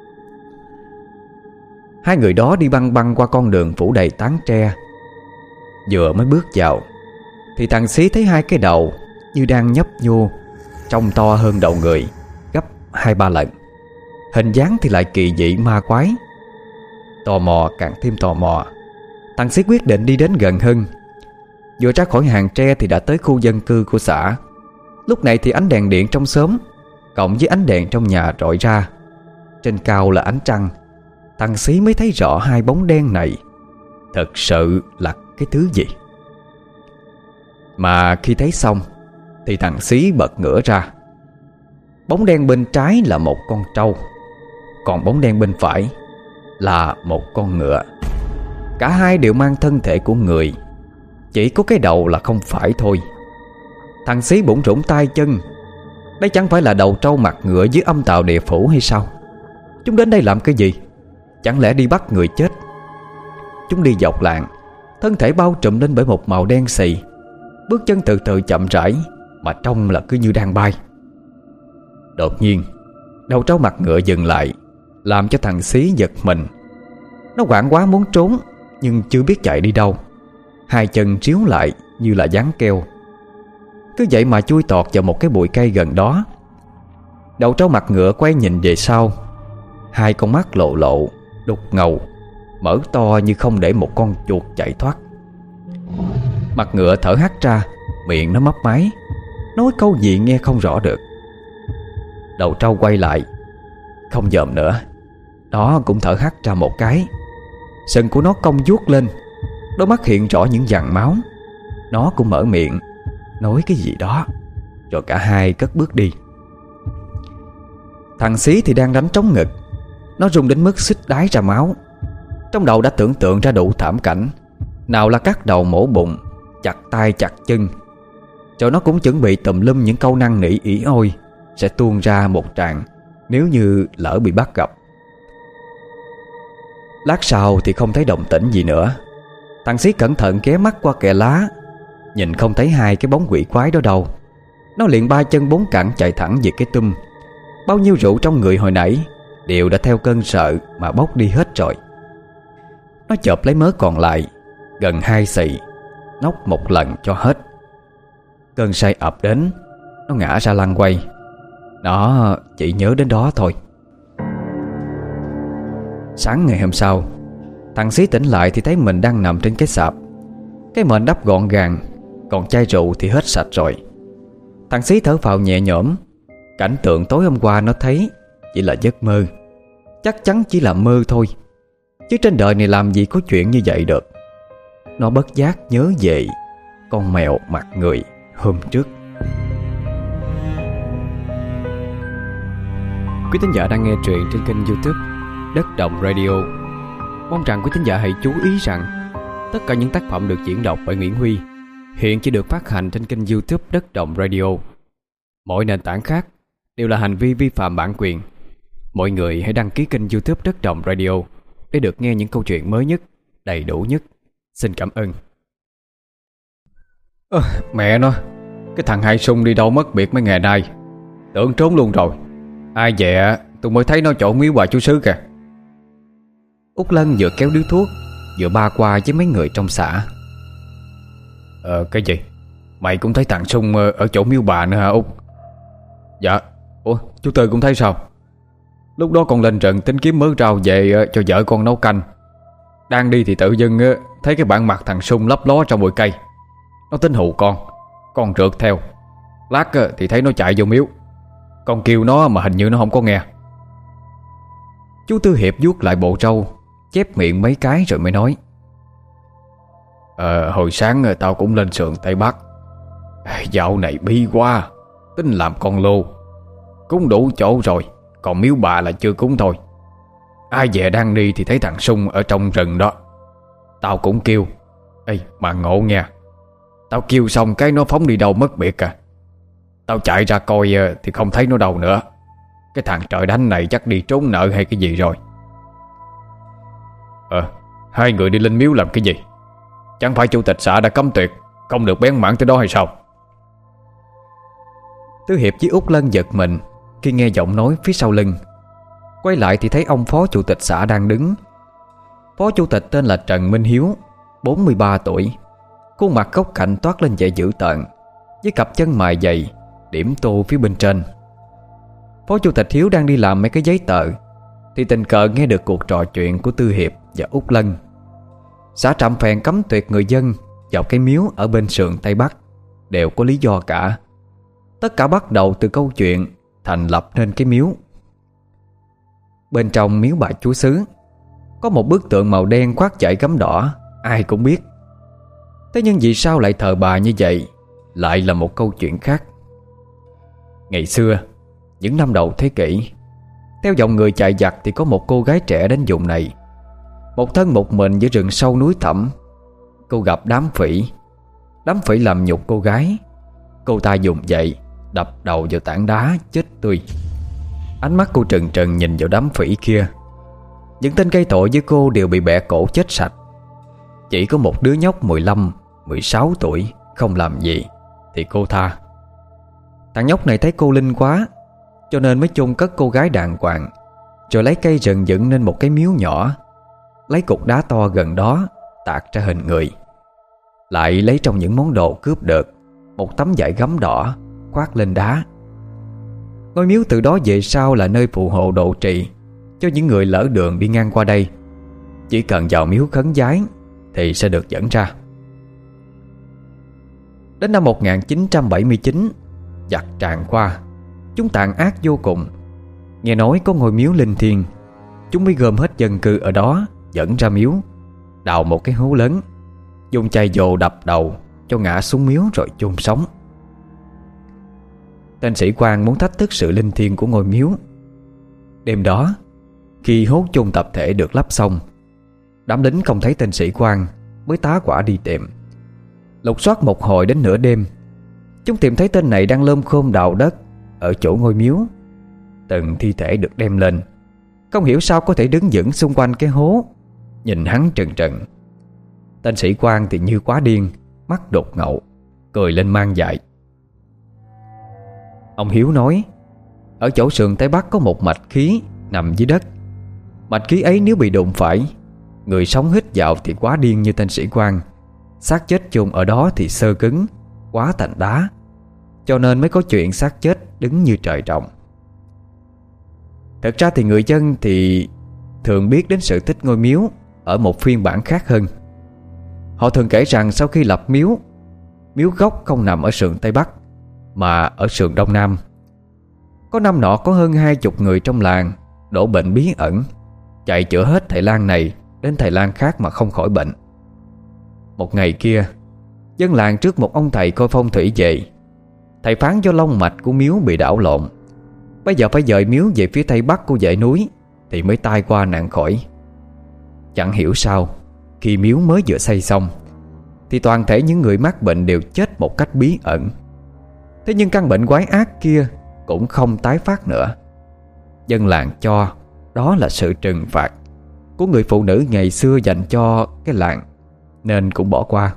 Hai người đó đi băng băng qua con đường phủ đầy tán tre. Vừa mới bước vào thì thằng Xí thấy hai cái đầu như đang nhấp nhô, trông to hơn đầu người gấp hai ba lần. Hình dáng thì lại kỳ dị ma quái. Tò mò càng thêm tò mò, thằng Xí quyết định đi đến gần hơn. Vừa ra khỏi hàng tre thì đã tới khu dân cư của xã. Lúc này thì ánh đèn điện trong xóm cộng với ánh đèn trong nhà rọi ra. Trên cao là ánh trăng. Thằng Xí mới thấy rõ hai bóng đen này thật sự là cái thứ gì. Mà khi thấy xong thì thằng Xí bật ngửa ra. Bóng đen bên trái là một con trâu, còn bóng đen bên phải là một con ngựa. Cả hai đều mang thân thể của người, chỉ có cái đầu là không phải thôi. Thằng Xí bủn rủn tay chân. Đây chẳng phải là đầu trâu mặt ngựa dưới âm tào địa phủ hay sao? Chúng đến đây làm cái gì? Chẳng lẽ đi bắt người chết? Chúng đi dọc làng, thân thể bao trùm lên bởi một màu đen xì, bước chân từ từ chậm rãi, mà trông là cứ như đang bay. Đột nhiên Đầu trâu mặt ngựa dừng lại, làm cho thằng Xí giật mình. Nó hoảng quá muốn trốn, nhưng chưa biết chạy đi đâu. Hai chân tríu lại như là dán keo. Cứ vậy mà chui tọt vào một cái bụi cây gần đó. Đầu trâu mặt ngựa quay nhìn về sau. Hai con mắt lộ lộ, đục ngầu, mở to như không để một con chuột chạy thoát. Mặt ngựa thở hắt ra, miệng nó mấp máy, nói câu gì nghe không rõ được. Đầu trâu quay lại, không dòm nữa. Nó cũng thở hắt ra một cái. Sừng của nó cong vuốt lên, đôi mắt hiện rõ những dàn máu. Nó cũng mở miệng nói cái gì đó, rồi cả hai cất bước đi. Thằng Xí thì đang đánh trống ngực. Nó run đến mức xích đái ra máu. Trong đầu đã tưởng tượng ra đủ thảm cảnh, nào là cắt đầu mổ bụng, chặt tay chặt chân. Rồi nó cũng chuẩn bị tùm lum những câu năn nỉ ỉ ôi sẽ tuôn ra một tràng nếu như lỡ bị bắt gặp. Lát sau thì không thấy động tĩnh gì nữa. Thằng Xí cẩn thận ghé mắt qua kẽ lá, nhìn không thấy hai cái bóng quỷ quái đó đâu. Nó liền ba chân bốn cẳng chạy thẳng về cái tum. Bao nhiêu rượu trong người hồi nãy đều đã theo cơn sợ mà bốc đi hết rồi. Nó chộp lấy mớ còn lại, gần hai xì, nốc một lần cho hết. Cơn say ập đến, nó ngã ra lăn quay. Nó chỉ nhớ đến đó thôi. Sáng ngày hôm sau, thằng Xí tỉnh lại thì thấy mình đang nằm trên cái sạp. Cái mền đắp gọn gàng, còn chai rượu thì hết sạch rồi. Thằng Xí thở phào nhẹ nhõm. Cảnh tượng tối hôm qua nó thấy chỉ là giấc mơ. Chắc chắn chỉ là mơ thôi, chứ trên đời này làm gì có chuyện như vậy được. Nó bất giác nhớ về con mèo mặt người hôm trước. Quý thính giả đang nghe truyện trên kênh YouTube Đất Đồng Radio. Mong rằng quý thính giả hãy chú ý rằng tất cả những tác phẩm được diễn đọc bởi Nguyễn Huy hiện chỉ được phát hành trên kênh YouTube Đất Đồng Radio. Mọi nền tảng khác đều là hành vi vi phạm bản quyền. Mọi người hãy đăng ký kênh YouTube Đất Đồng Radio để được nghe những câu chuyện mới nhất, đầy đủ nhất. Xin cảm ơn. À, mẹ nó, cái thằng Hai Sung đi đâu mất biệt mấy ngày nay. Tưởng trốn luôn rồi. Ai dè tôi mới thấy nó chỗ miếu bà chú xứ kìa. Út Lân vừa kéo điếu thuốc, vừa ba qua với mấy người trong xã. Ờ cái gì? Mày cũng thấy thằng Sung ở chỗ miếu bà nữa hả Út? Dạ. Ủa chú Tư cũng thấy sao? Lúc đó con lên rừng tính kiếm mớ rau về cho vợ con nấu canh. Đang đi thì tự dưng thấy cái bản mặt thằng Sung lấp ló trong bụi cây. Nó tính hù con. Con rượt theo. Lát thì thấy nó chạy vô miếu. Con kêu nó mà hình như nó không có nghe. Chú Tư Hiệp vuốt lại bộ râu, chép miệng mấy cái rồi mới nói. Ờ hồi sáng tao cũng lên sườn Tây Bắc. Dạo này bi quá, tính làm con lô. Cúng đủ chỗ rồi, còn miếu bà là chưa cúng thôi. Ai về đang đi thì thấy thằng Sung ở trong rừng đó. Tao cũng kêu. Ê mà ngộ nha. Tao kêu xong cái nó phóng đi đâu mất biệt à. Tao chạy ra coi thì không thấy nó đâu nữa. Cái thằng trời đánh này chắc đi trốn nợ hay cái gì rồi. Ờ hai người đi lên miếu làm cái gì? Chẳng phải chủ tịch xã đã cấm tuyệt không được bén mảng tới đó hay sao? Tư Hiệp với Út Lân giật mình khi nghe giọng nói phía sau lưng. Quay lại thì thấy ông phó chủ tịch xã đang đứng. Phó chủ tịch tên là Trần Minh Hiếu, bốn mươi ba tuổi. Khuôn mặt góc cạnh toát lên vẻ dữ tợn, với cặp chân mài dày điểm tô phía bên trên. Phó chủ tịch Hiếu đang đi làm mấy cái giấy tờ thì tình cờ nghe được cuộc trò chuyện của Tư Hiệp và Út Lân. Xã Trạm Phèn cấm tuyệt người dân vào cái miếu ở bên sườn Tây Bắc đều có lý do cả. Tất cả bắt đầu từ câu chuyện thành lập nên cái miếu. Bên trong miếu bà chúa xứ có một bức tượng màu đen khoác dải gấm đỏ, ai cũng biết. Thế nhưng vì sao lại thờ bà như vậy lại là một câu chuyện khác. Ngày xưa, những năm đầu thế kỷ, theo dòng người chạy giặc thì có một cô gái trẻ đến vùng này. Một thân một mình giữa rừng sâu núi thẳm. Cô gặp đám phỉ. Đám phỉ làm nhục cô gái. Cô ta dùng dậy đập đầu vào tảng đá chết tươi. Ánh mắt cô trừng trừng nhìn vào đám phỉ kia. Những tên gây tội với cô đều bị bẻ cổ chết sạch. Chỉ có một đứa nhóc mười lăm, mười sáu tuổi không làm gì thì cô tha. Thằng nhóc này thấy cô linh quá, cho nên mới chôn cất cô gái đàng hoàng, rồi lấy cây rừng dựng nên một cái miếu nhỏ, lấy cục đá to gần đó tạc ra hình người, lại lấy trong những món đồ cướp được một tấm vải gấm đỏ khoác lên đá. Ngôi miếu từ đó về sau là nơi phù hộ độ trì cho những người lỡ đường đi ngang qua đây. Chỉ cần vào miếu khấn vái thì sẽ được dẫn ra. Đến năm một nghìn chín trăm bảy mươi chín, giặc tràn qua, chúng tàn ác vô cùng. Nghe nói có ngôi miếu linh thiêng, chúng mới gom hết dân cư ở đó dẫn ra miếu, đào một cái hố lớn, dùng chày dồ đập đầu cho ngã xuống miếu rồi chôn sống. Tên sĩ quan muốn thách thức sự linh thiêng của ngôi miếu. Đêm đó, khi hố chôn tập thể được lắp xong, đám lính không thấy tên sĩ quan mới tá hỏa đi tìm. Lục soát một hồi đến nửa đêm, chúng tìm thấy tên này đang lơm khôm đào đất ở chỗ ngôi miếu. Từng thi thể được đem lên, không hiểu sao có thể đứng vững xung quanh cái hố, nhìn hắn trừng trừng. Tên sĩ quan thì như quá điên, mắt đột ngậu, cười lên mang dại. Ông Hiếu nói, ở chỗ sườn Tây Bắc có một mạch khí nằm dưới đất. Mạch khí ấy nếu bị đụng phải, người sống hít vào thì quá điên như tên sĩ quan, xác chết chôn ở đó thì xơ cứng, hóa thành đá, cho nên mới có chuyện xác chết đứng như trời trồng. Thật ra thì người dân thì thường biết đến sự tích ngôi miếu ở một phiên bản khác hơn. Họ thường kể rằng sau khi lập miếu, miếu gốc không nằm ở sườn Tây Bắc mà ở sườn Đông Nam. Có năm nọ có hơn hai chục người trong làng đổ bệnh bí ẩn, chạy chữa hết thầy lang này đến thầy lang khác mà không khỏi bệnh. Một ngày kia, dân làng trước một ông thầy coi phong thủy về. Thầy phán do long mạch của miếu bị đảo lộn, bây giờ phải dời miếu về phía Tây Bắc của dãy núi thì mới tai qua nạn khỏi. Chẳng hiểu sao, khi miếu mới vừa xây xong thì toàn thể những người mắc bệnh đều chết một cách bí ẩn. Thế nhưng căn bệnh quái ác kia cũng không tái phát nữa. Dân làng cho đó là sự trừng phạt của người phụ nữ ngày xưa dành cho cái làng, nên cũng bỏ qua.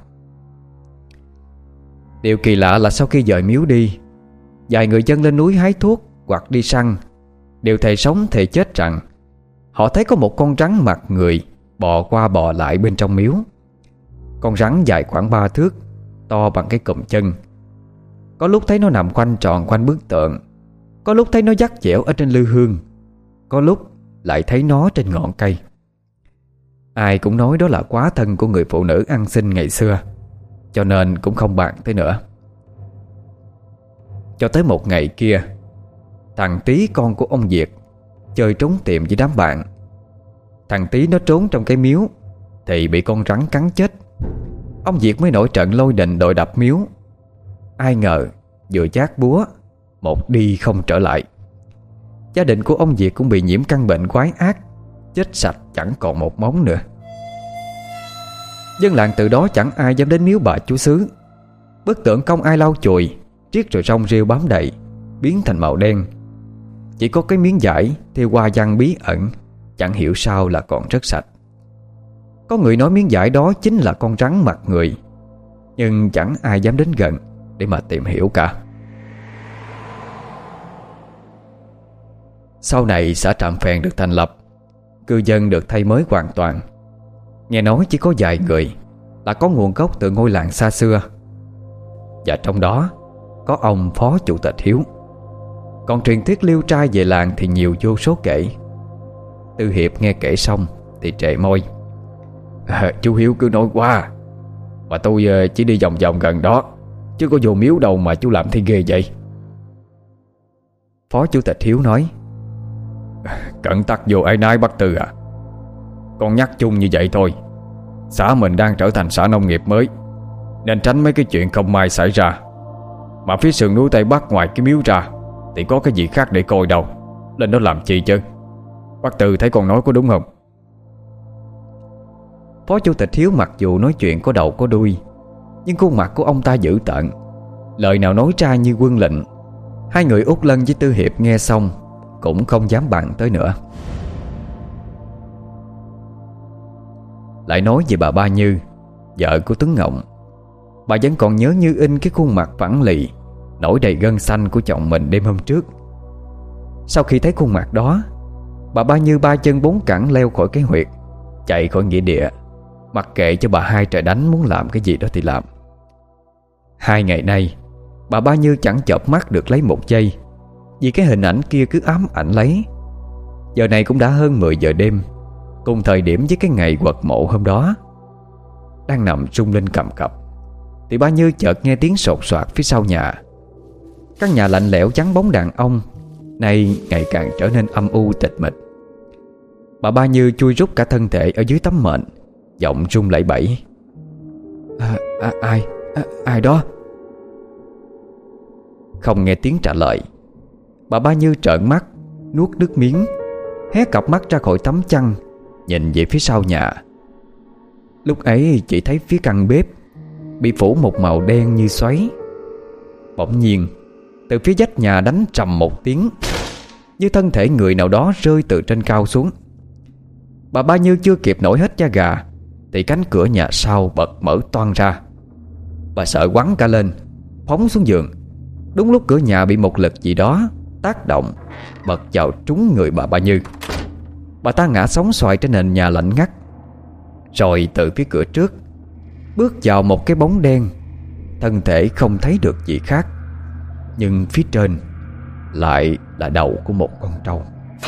Điều kỳ lạ là sau khi dời miếu đi, vài người dân lên núi hái thuốc hoặc đi săn đều thề sống thề chết rằng họ thấy có một con rắn mặt người bò qua bò lại bên trong miếu. Con rắn dài khoảng ba thước, to bằng cái cụm chân. Có lúc thấy nó nằm quanh tròn quanh bức tượng, có lúc thấy nó dắt dẻo ở trên lư hương, có lúc lại thấy nó trên ngọn cây. Ai cũng nói đó là quá thân của người phụ nữ ăn xin ngày xưa, cho nên cũng không bàn tới nữa. Cho tới một ngày kia, thằng Tí con của ông Việt chơi trốn tìm với đám bạn. Thằng Tí nó trốn trong cái miếu thì bị con rắn cắn chết. Ông Việt mới nổi trận lôi đình đội đập miếu. Ai ngờ vừa chát búa, một đi không trở lại. Gia đình của ông Việt cũng bị nhiễm căn bệnh quái ác, chết sạch chẳng còn một móng nữa. Dân làng từ đó chẳng ai dám đến miếu bà chúa xứ. Bức tượng không ai lau chùi, riết rồi rong rêu bám đầy, biến thành màu đen. Chỉ có cái miếng vải theo hoa văn bí ẩn, chẳng hiểu sao là còn rất sạch. Có người nói miếng vải đó chính là con rắn mặt người, nhưng chẳng ai dám đến gần để mà tìm hiểu cả. Sau này xã Trạm Phèn được thành lập, cư dân được thay mới hoàn toàn. Nghe nói chỉ có vài người là có nguồn gốc từ ngôi làng xa xưa, và trong đó có ông Phó Chủ tịch Hiếu. Còn truyền thuyết liêu trai về làng thì nhiều vô số kể. Tư Hiệp nghe kể xong thì trề môi: à, chú Hiếu cứ nói qua, mà tôi chỉ đi vòng vòng gần đó, chứ có vô miếu đâu mà chú làm thi ghê vậy. Phó Chủ tịch Hiếu nói: cận tắc vô ai nái Bắc Tư à. Con nhắc chung như vậy thôi. Xã mình đang trở thành xã nông nghiệp mới, nên tránh mấy cái chuyện không may xảy ra. Mà phía sườn núi Tây Bắc ngoài cái miếu ra thì có cái gì khác để coi đâu, lên đó làm chi chứ. Bác Tư thấy con nói có đúng không? Phó Chủ tịch Hiếu mặc dù nói chuyện có đầu có đuôi, nhưng khuôn mặt của ông ta dữ tợn, lời nào nói ra như quân lệnh. Hai người Út Lân với Tư Hiệp nghe xong cũng không dám bàn tới nữa. Lại nói về bà Ba Như, vợ của Tuấn Ngộng. Bà vẫn còn nhớ như in cái khuôn mặt phẳng lì, nổi đầy gân xanh của chồng mình đêm hôm trước. Sau khi thấy khuôn mặt đó, bà Ba Như ba chân bốn cẳng leo khỏi cái huyệt, chạy khỏi nghĩa địa, mặc kệ cho bà hai trời đánh muốn làm cái gì đó thì làm. Hai ngày nay bà Ba Như chẳng chợp mắt được lấy một giây, vì cái hình ảnh kia cứ ám ảnh lấy. Giờ này cũng đã hơn mười giờ đêm, cùng thời điểm với cái ngày quật mộ hôm đó. Đang nằm rung lên cầm cập thì Ba Như chợt nghe tiếng sột soạt phía sau nhà. Căn nhà lạnh lẽo vắng bóng đàn ông nay ngày càng trở nên âm u tịch mịch. Bà Ba Như chui rút cả thân thể ở dưới tấm mền, giọng run lẩy bẩy: à, à, Ai, à, ai đó? Không nghe tiếng trả lời, bà Ba Như trợn mắt, nuốt nước miếng, hé cặp mắt ra khỏi tấm chăn, nhìn về phía sau nhà. Lúc ấy chỉ thấy phía căn bếp bị phủ một màu đen như xoáy. Bỗng nhiên từ phía vách nhà đánh trầm một tiếng, như thân thể người nào đó rơi từ trên cao xuống. Bà Ba Như chưa kịp nổi hết da gà thì cánh cửa nhà sau bật mở toang ra. Bà sợ quắn cả lên, phóng xuống giường. Đúng lúc cửa nhà bị một lực gì đó tác động, bật vào trúng người bà Ba Như. Bà ta ngã sóng xoài trên nền nhà lạnh ngắt. Rồi từ phía cửa trước bước vào một cái bóng đen, thân thể không thấy được gì khác, nhưng phía trên lại là đầu của một con trâu.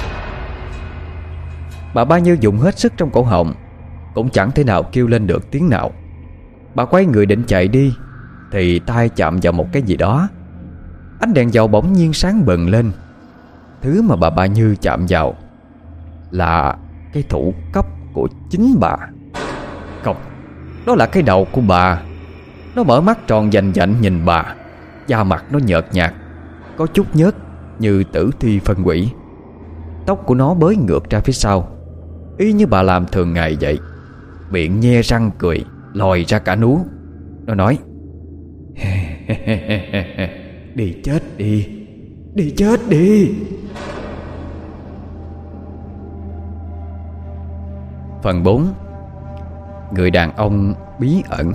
Bà Ba Như dùng hết sức trong cổ họng, cũng chẳng thể nào kêu lên được tiếng nào. Bà quay người định chạy đi thì tay chạm vào một cái gì đó. Ánh đèn dầu bỗng nhiên sáng bừng lên. Thứ mà bà Ba Như chạm vào là cái thủ cấp của chính bà. Không, đó là cái đầu của bà. Nó mở mắt tròn vành vạnh nhìn bà. Da mặt nó nhợt nhạt, có chút nhớt như tử thi phân hủy. Tóc của nó bới ngược ra phía sau, y như bà làm thường ngày vậy. Miệng nhe răng cười lòi ra cả nú. Nó nói: Đi chết đi, đi chết đi. Phần bốn. Người đàn ông bí ẩn.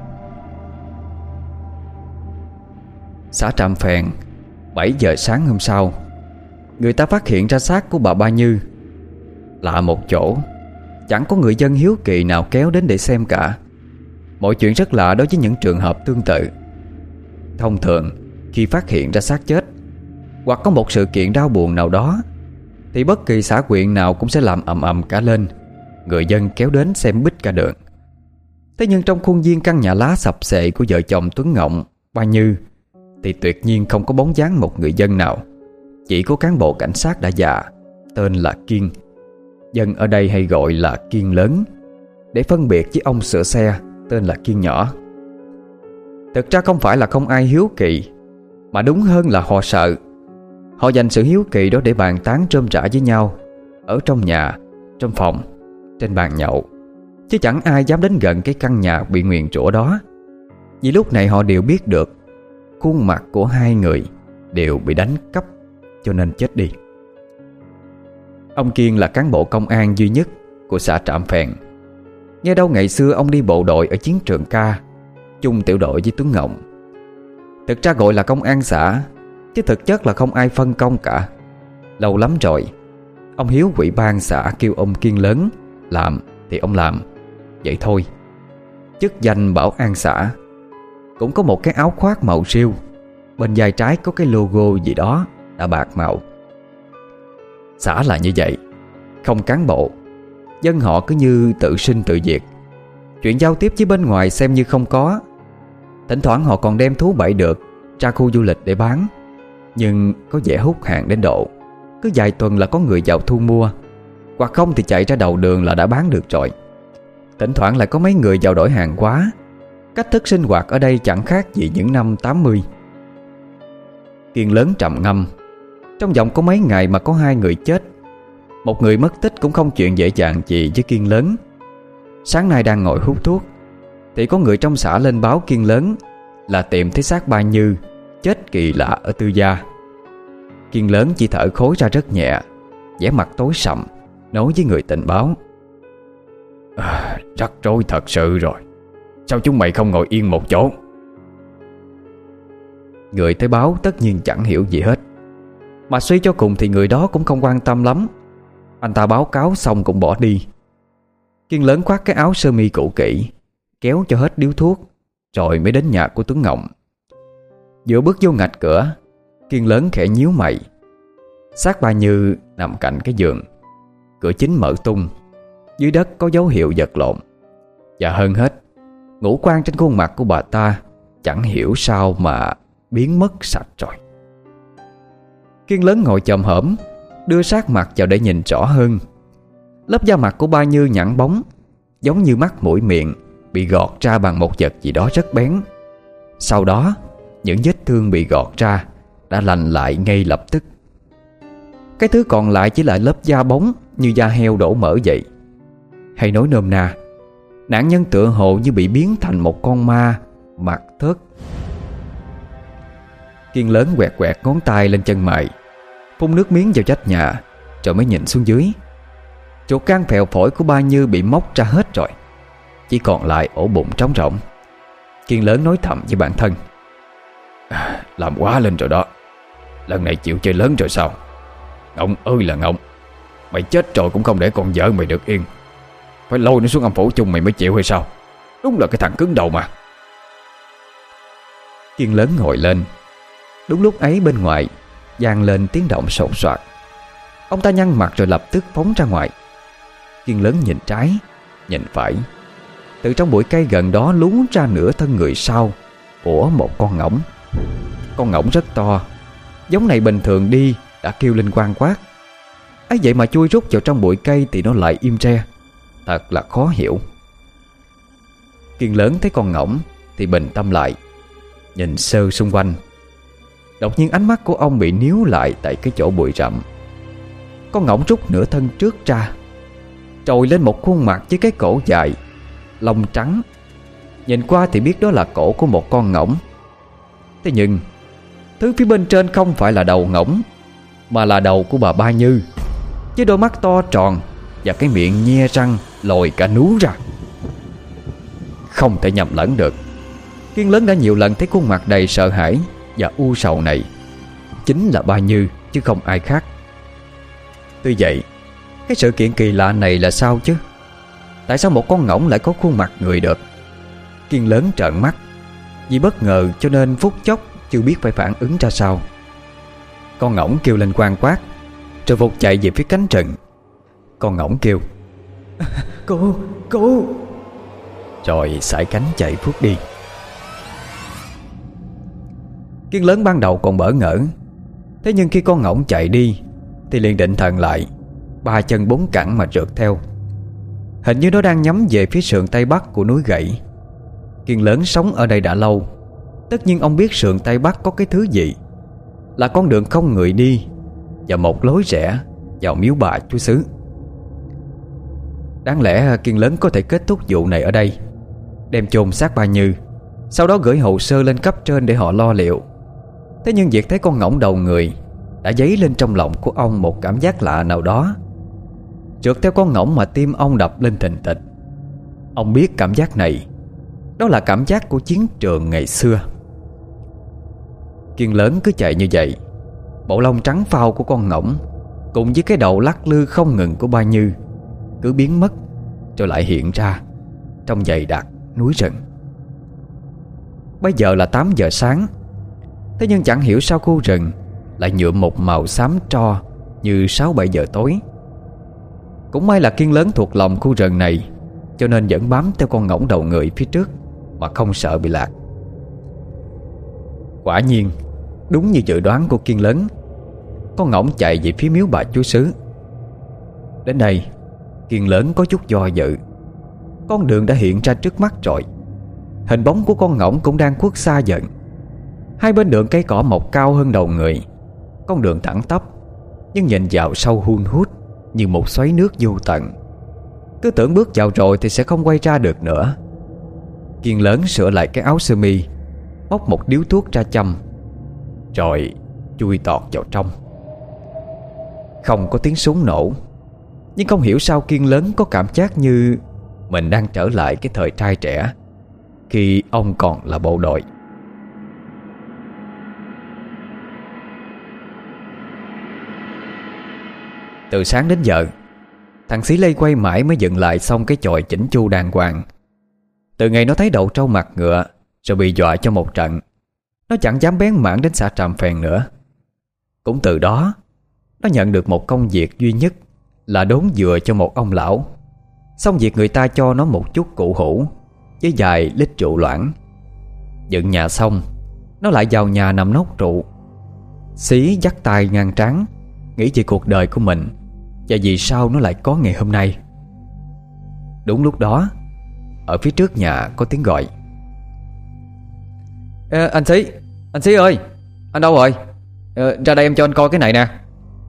Xã Trạm Phèn, bảy giờ sáng hôm sau, người ta phát hiện ra xác của bà Ba Như. Lạ một chỗ, chẳng có người dân hiếu kỳ nào kéo đến để xem cả. Mọi chuyện rất lạ đối với những trường hợp tương tự. Thông thường khi phát hiện ra xác chết hoặc có một sự kiện đau buồn nào đó thì bất kỳ xã huyện nào cũng sẽ làm ầm ầm cả lên, người dân kéo đến xem bít cả đường. Thế nhưng trong khuôn viên căn nhà lá sập xệ của vợ chồng Tuấn Ngộng, Ba Như thì tuyệt nhiên không có bóng dáng một người dân nào. Chỉ có cán bộ cảnh sát đã già, tên là Kiên, dân ở đây hay gọi là Kiên lớn, để phân biệt với ông sửa xe tên là Kiên nhỏ. Thực ra không phải là không ai hiếu kỳ, mà đúng hơn là họ sợ. Họ dành sự hiếu kỳ đó để bàn tán rôm rả với nhau, ở trong nhà, trong phòng, trên bàn nhậu. Chứ chẳng ai dám đến gần cái căn nhà bị nguyền rủa đó. Vì lúc này họ đều biết được khuôn mặt của hai người đều bị đánh cắp, cho nên chết đi. Ông Kiên là cán bộ công an duy nhất của xã Trạm Phèn. Nghe đâu ngày xưa ông đi bộ đội ở chiến trường Ca, chung tiểu đội với Tuấn Ngộng. Thực ra gọi là công an xã, chứ thực chất là không ai phân công cả. Lâu lắm rồi ông Hiếu ủy ban xã kêu ông Kiên lớn làm thì ông làm, vậy thôi. Chức danh bảo an xã, cũng có một cái áo khoác màu rêu, bên vai trái có cái logo gì đó đã bạc màu. Xã là như vậy, không cán bộ, dân họ cứ như tự sinh tự diệt. Chuyện giao tiếp với bên ngoài xem như không có. Thỉnh thoảng họ còn đem thú bậy được ra khu du lịch để bán, nhưng có vẻ hút hàng đến độ cứ vài tuần là có người vào thu mua, hoặc không thì chạy ra đầu đường là đã bán được rồi. Thỉnh thoảng lại có mấy người vào đổi hàng quá. Cách thức sinh hoạt ở đây chẳng khác gì những năm tám mươi. Kiên lớn trầm ngâm. Trong vòng có mấy ngày mà có hai người chết. Một người mất tích cũng không chuyện dễ dàng gì với Kiên lớn. Sáng nay đang ngồi hút thuốc thì có người trong xã lên báo Kiên lớn là tìm thấy xác Ba Như chết kỳ lạ ở Tư Gia. Kiên lớn chỉ thở khối ra rất nhẹ, vẻ mặt tối sầm, nói với người tình báo: à, rắc rối thật sự rồi. Sao chúng mày không ngồi yên một chỗ? Người tới báo tất nhiên chẳng hiểu gì hết. Mà suy cho cùng thì người đó cũng không quan tâm lắm. Anh ta báo cáo xong cũng bỏ đi. Kiên Lớn khoác cái áo sơ mi cũ kỹ, kéo cho hết điếu thuốc, rồi mới đến nhà của Tuấn Ngộng. Vừa bước vô ngạch cửa, Kiên Lớn khẽ nhíu mày. Xác bà Như nằm cạnh cái giường, cửa chính mở tung, dưới đất có dấu hiệu vật lộn. Và hơn hết, ngũ quan trên khuôn mặt của bà ta chẳng hiểu sao mà biến mất sạch rồi. Kiên Lớn ngồi chồm hổm, đưa sát mặt vào để nhìn rõ hơn. Lớp da mặt của ba Như nhẵn bóng, giống như mắt mũi miệng bị gọt ra bằng một vật gì đó rất bén. Sau đó, những vết thương bị gọt ra đã lành lại ngay lập tức. Cái thứ còn lại chỉ là lớp da bóng như da heo đổ mỡ vậy. Hay nói nôm na, nạn nhân tựa hồ như bị biến thành một con ma mặt thớt. Kiên Lớn quẹt quẹt ngón tay lên chân mày, phun nước miếng vào vách nhà, rồi mới nhìn xuống dưới. Chuột gan phèo phổi của ba Như bị móc ra hết rồi, chỉ còn lại ổ bụng trống rỗng. Kiên Lớn nói thầm với bản thân: à, làm quá lên rồi đó. Lần này chịu chơi lớn rồi sao? Ngộng ơi là Ngộng, mày chết rồi cũng không để con vợ mày được yên. Phải lôi nó xuống âm phủ chung mày mới chịu hay sao? Đúng là cái thằng cứng đầu mà. Kiên Lớn ngồi lên. Đúng lúc ấy bên ngoài vang lên tiếng động sột soạt. Ông ta nhăn mặt rồi lập tức phóng ra ngoài. Kiên Lớn nhìn trái, nhìn phải. Từ trong bụi cây gần đó lú ra nửa thân người sau của một con ngỗng. Con ngỗng rất to, giống này bình thường đi đã kêu lên quang quát. ấy vậy mà chui rút vào trong bụi cây thì nó lại im re. Thật là khó hiểu. Kiên Lớn thấy con ngỗng thì bình tâm lại, nhìn sơ xung quanh. Đột nhiên ánh mắt của ông bị níu lại tại cái chỗ bụi rậm. Con ngỗng rút nửa thân trước ra, trồi lên một khuôn mặt với cái cổ dài, lông trắng. Nhìn qua thì biết đó là cổ của một con ngỗng. Thế nhưng thứ phía bên trên không phải là đầu ngỗng, mà là đầu của bà Ba Như, với đôi mắt to tròn và cái miệng nhe răng lồi cả nú ra. Không thể nhầm lẫn được. Kiên Lớn đã nhiều lần thấy khuôn mặt đầy sợ hãi và u sầu này chính là Ba Như chứ không ai khác. Tuy vậy, cái sự kiện kỳ lạ này là sao chứ? Tại sao một con ngỗng lại có khuôn mặt người được? Kiên Lớn trợn mắt. Vì bất ngờ cho nên phút chốc chưa biết phải phản ứng ra sao. Con ngỗng kêu lên quang quát, rồi vụt chạy về phía cánh rừng. Con ngỗng kêu: Cô, cô! Rồi sải cánh chạy phút đi. Kiên Lớn ban đầu còn bỡ ngỡ. Thế nhưng khi con ngỗng chạy đi thì liền định thần lại, ba chân bốn cẳng mà trượt theo. Hình như nó đang nhắm về phía sườn tây bắc của núi Gậy. Kiên Lớn sống ở đây đã lâu, tất nhiên ông biết sườn tây bắc có cái thứ gì. Là con đường không người đi và một lối rẽ vào miếu bà chúa xứ. Đáng lẽ Kiên Lớn có thể kết thúc vụ này ở đây, đem chôn xác Ba Như, sau đó gửi hồ sơ lên cấp trên để họ lo liệu. Thế nhưng việc thấy con ngỗng đầu người đã dấy lên trong lòng của ông một cảm giác lạ nào đó. Trượt theo con ngỗng mà tim ông đập lên thình thịch. Ông biết cảm giác này, đó là cảm giác của chiến trường ngày xưa. Kiên Lớn cứ chạy như vậy. Bộ lông trắng phao của con ngỗng cùng với cái đầu lắc lư không ngừng của Ba Như cứ biến mất rồi lại hiện ra trong dày đặc núi rừng. Bây giờ là tám giờ sáng. Thế nhưng chẳng hiểu sao khu rừng lại nhuộm một màu xám tro như sáu bảy giờ tối. Cũng may là Kiên Lớn thuộc lòng khu rừng này, cho nên vẫn bám theo con ngỗng đầu người phía trước mà không sợ bị lạc. Quả nhiên, đúng như dự đoán của Kiên Lớn, con ngỗng chạy về phía miếu bà chúa xứ. Đến đây, Kiên Lớn có chút do dự. Con đường đã hiện ra trước mắt rồi. Hình bóng của con ngỗng cũng đang khuất xa dần. Hai bên đường cây cỏ mọc cao hơn đầu người. Con đường thẳng tắp, nhưng nhìn vào sâu hun hút như một xoáy nước vô tận. Cứ tưởng bước vào rồi thì sẽ không quay ra được nữa. Kiên Lớn sửa lại cái áo sơ mi, móc một điếu thuốc ra châm, rồi chui tọt vào trong. Không có tiếng súng nổ, nhưng không hiểu sao Kiên Lớn có cảm giác như mình đang trở lại cái thời trai trẻ khi ông còn là bộ đội. Từ sáng đến giờ, thằng Xí lây quay mãi mới dựng lại xong cái chòi chỉnh chu đàng hoàng. Từ ngày nó thấy đậu trâu mặt ngựa rồi bị dọa cho một trận, nó chẳng dám bén mảng đến xã Tràm Phèn nữa. Cũng từ đó, nó nhận được một công việc duy nhất là đốn dừa cho một ông lão. Xong việc người ta cho nó một chút cụ hũ với vài lít rượu loãng. Dựng nhà xong, nó lại vào nhà nằm nốc rượu. Xí dắt tay ngang trán, nghĩ về cuộc đời của mình và vì sao nó lại có ngày hôm nay. Đúng lúc đó, ở phía trước nhà có tiếng gọi. Ê, anh Xí, anh Xí ơi, anh đâu rồi? Ờ, ra đây em cho anh coi cái này nè.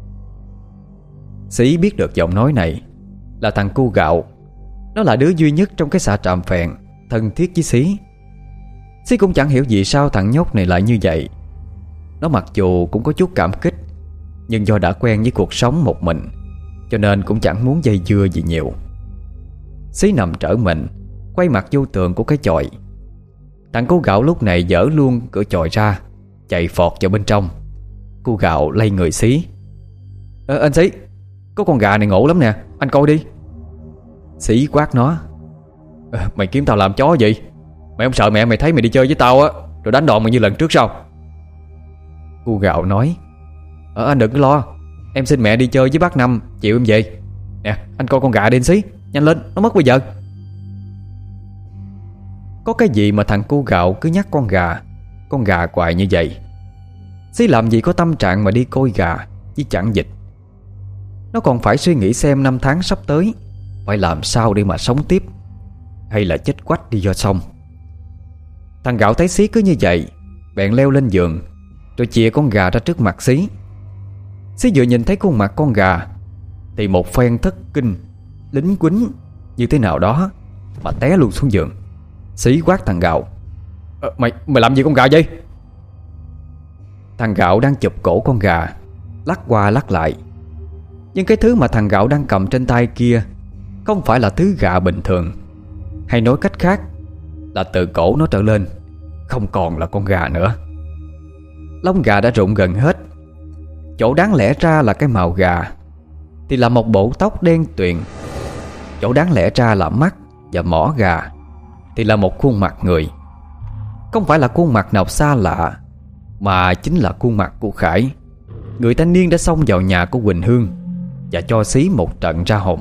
Xí biết được giọng nói này là thằng cu gạo. Nó là đứa duy nhất trong cái xã Tràm Phèn thân thiết với Xí. Xí cũng chẳng hiểu vì sao thằng nhóc này lại như vậy. Nó mặc dù cũng có chút cảm kích, nhưng do đã quen với cuộc sống một mình cho nên cũng chẳng muốn dây dưa gì nhiều. Xí nằm trở mình, quay mặt vô tường của cái chòi. Thằng cu gạo lúc này dỡ luôn cửa chòi ra, chạy phọt vào bên trong. Cu gạo lay người Xí. Ờ, anh Xí, có con gà này ngộ lắm nè, anh coi đi. Xí quát nó. À, mày kiếm tao làm chó gì? Mày không sợ mẹ mày thấy mày đi chơi với tao á rồi đánh đòn mày như lần trước sao? Cu gạo nói. Ờ, anh đừng có lo, em xin mẹ đi chơi với bác Năm, chịu em về. Nè, anh coi con gà đi anh Xí, nhanh lên, nó mất bây giờ. Có cái gì mà thằng cu gạo cứ nhắc con gà, con gà hoài như vậy. Xí làm gì có tâm trạng mà đi coi gà chứ chẳng dịch. Nó còn phải suy nghĩ xem năm tháng sắp tới phải làm sao để mà sống tiếp, hay là chết quách đi cho xong. Thằng gạo thấy Xí cứ như vậy, bèn leo lên giường rồi chìa con gà ra trước mặt Xí. Xí vừa nhìn thấy khuôn mặt con gà thì một phen thất kinh, lính quýnh như thế nào đó mà té luôn xuống giường. Xí quát thằng gạo. Ờ, mày mày làm gì con gà vậy? Thằng gạo đang chụp cổ con gà, lắc qua lắc lại. Nhưng cái thứ mà thằng gạo đang cầm trên tay kia không phải là thứ gà bình thường, hay nói cách khác là từ cổ nó trở lên không còn là con gà nữa. Lông gà đã rụng gần hết. Chỗ đáng lẽ ra là cái màu gà thì là một bộ tóc đen tuyền. Chỗ đáng lẽ ra là mắt và mỏ gà thì là một khuôn mặt người. Không phải là khuôn mặt nào xa lạ, mà chính là khuôn mặt của Khải, người thanh niên đã xông vào nhà của Quỳnh Hương và cho Xí một trận ra hồn.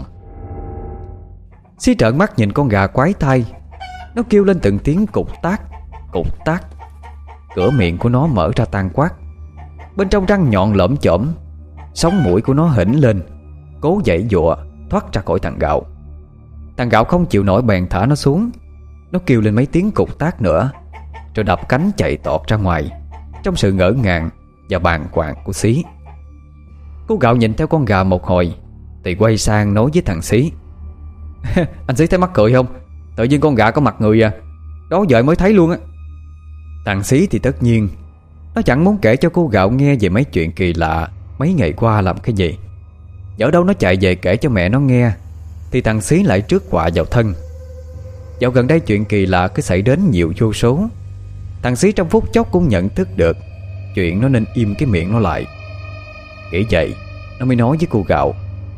Xí trợn mắt nhìn con gà quái thai. Nó kêu lên từng tiếng cục tác, cục tác. Cửa miệng của nó mở ra tan quát. Bên trong răng nhọn lởm chởm. Sống mũi của nó hỉnh lên, cố giãy giụa thoát ra khỏi thằng gạo. Thằng gạo không chịu nổi bèn thả nó xuống. Nó kêu lên mấy tiếng cục tác nữa, rồi đập cánh chạy tọt ra ngoài trong sự ngỡ ngàng và bàng hoàng của Xí. Cô gạo nhìn theo con gà một hồi thì quay sang nói với thằng Xí. Anh Xí thấy mắc cười không? Tự nhiên con gà có mặt người à. Đó giờ mới thấy luôn á. Thằng Xí thì tất nhiên nó chẳng muốn kể cho cô gạo nghe về mấy chuyện kỳ lạ mấy ngày qua làm cái gì. Nhỡ đâu nó chạy về kể cho mẹ nó nghe thì thằng Xí lại rước họa vào thân. Dạo gần đây chuyện kỳ lạ cứ xảy đến nhiều vô số. Thằng Xí trong phút chốc cũng nhận thức được chuyện nó nên im cái miệng nó lại. Nghĩ vậy nó mới nói với cô gạo.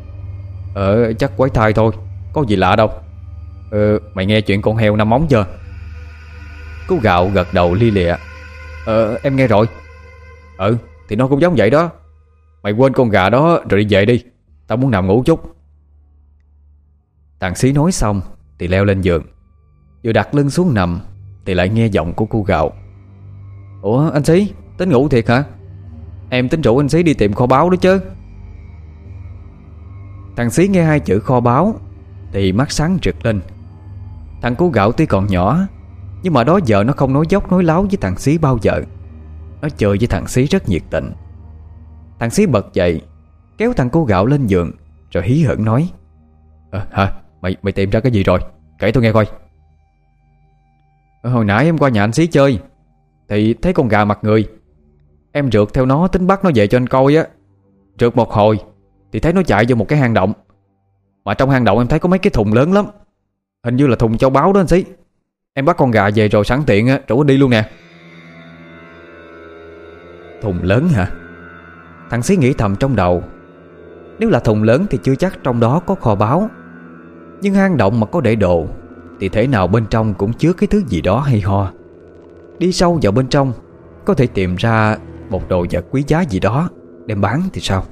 Ờ chắc quái thai thôi, có gì lạ đâu. Ờ mày nghe chuyện con heo năm móng chưa? Cô gạo gật đầu li lịa. Ờ em nghe rồi. Ừ thì nó cũng giống vậy đó. Mày quên con gà đó rồi đi về đi, tao muốn nằm ngủ chút. Thằng Xí nói xong thì leo lên giường. Vừa đặt lưng xuống nằm thì lại nghe giọng của cô gạo. Ủa anh Xí, tính ngủ thiệt hả? Em tính rủ anh Xí đi tìm kho báu đó chứ. Thằng Xí nghe hai chữ kho báu thì mắt sáng rực lên. Thằng cô gạo tuy còn nhỏ, nhưng mà đó giờ nó không nói dốc nói láo với thằng Xí bao giờ. Nó chơi với thằng Xí rất nhiệt tình. Thằng Xí bật dậy, kéo thằng cô gạo lên giường, rồi hí hửng nói. Ờ hả, mày mày tìm ra cái gì rồi? Kể tôi nghe coi. Hồi nãy em qua nhà anh Xí chơi thì thấy con gà mặt người. Em rượt theo nó tính bắt nó về cho anh coi á. Rượt một hồi thì thấy nó chạy vô một cái hang động. Mà trong hang động em thấy có mấy cái thùng lớn lắm. Hình như là thùng châu báu đó anh Xí. Em bắt con gà về rồi sẵn tiện á, rủ đi luôn nè. Thùng lớn hả? Thằng Xí nghĩ thầm trong đầu. Nếu là thùng lớn thì chưa chắc trong đó có kho báu, nhưng hang động mà có để đồ thì thể nào bên trong cũng chứa cái thứ gì đó hay ho. Đi sâu vào bên trong có thể tìm ra một đồ vật quý giá gì đó đem bán thì sao?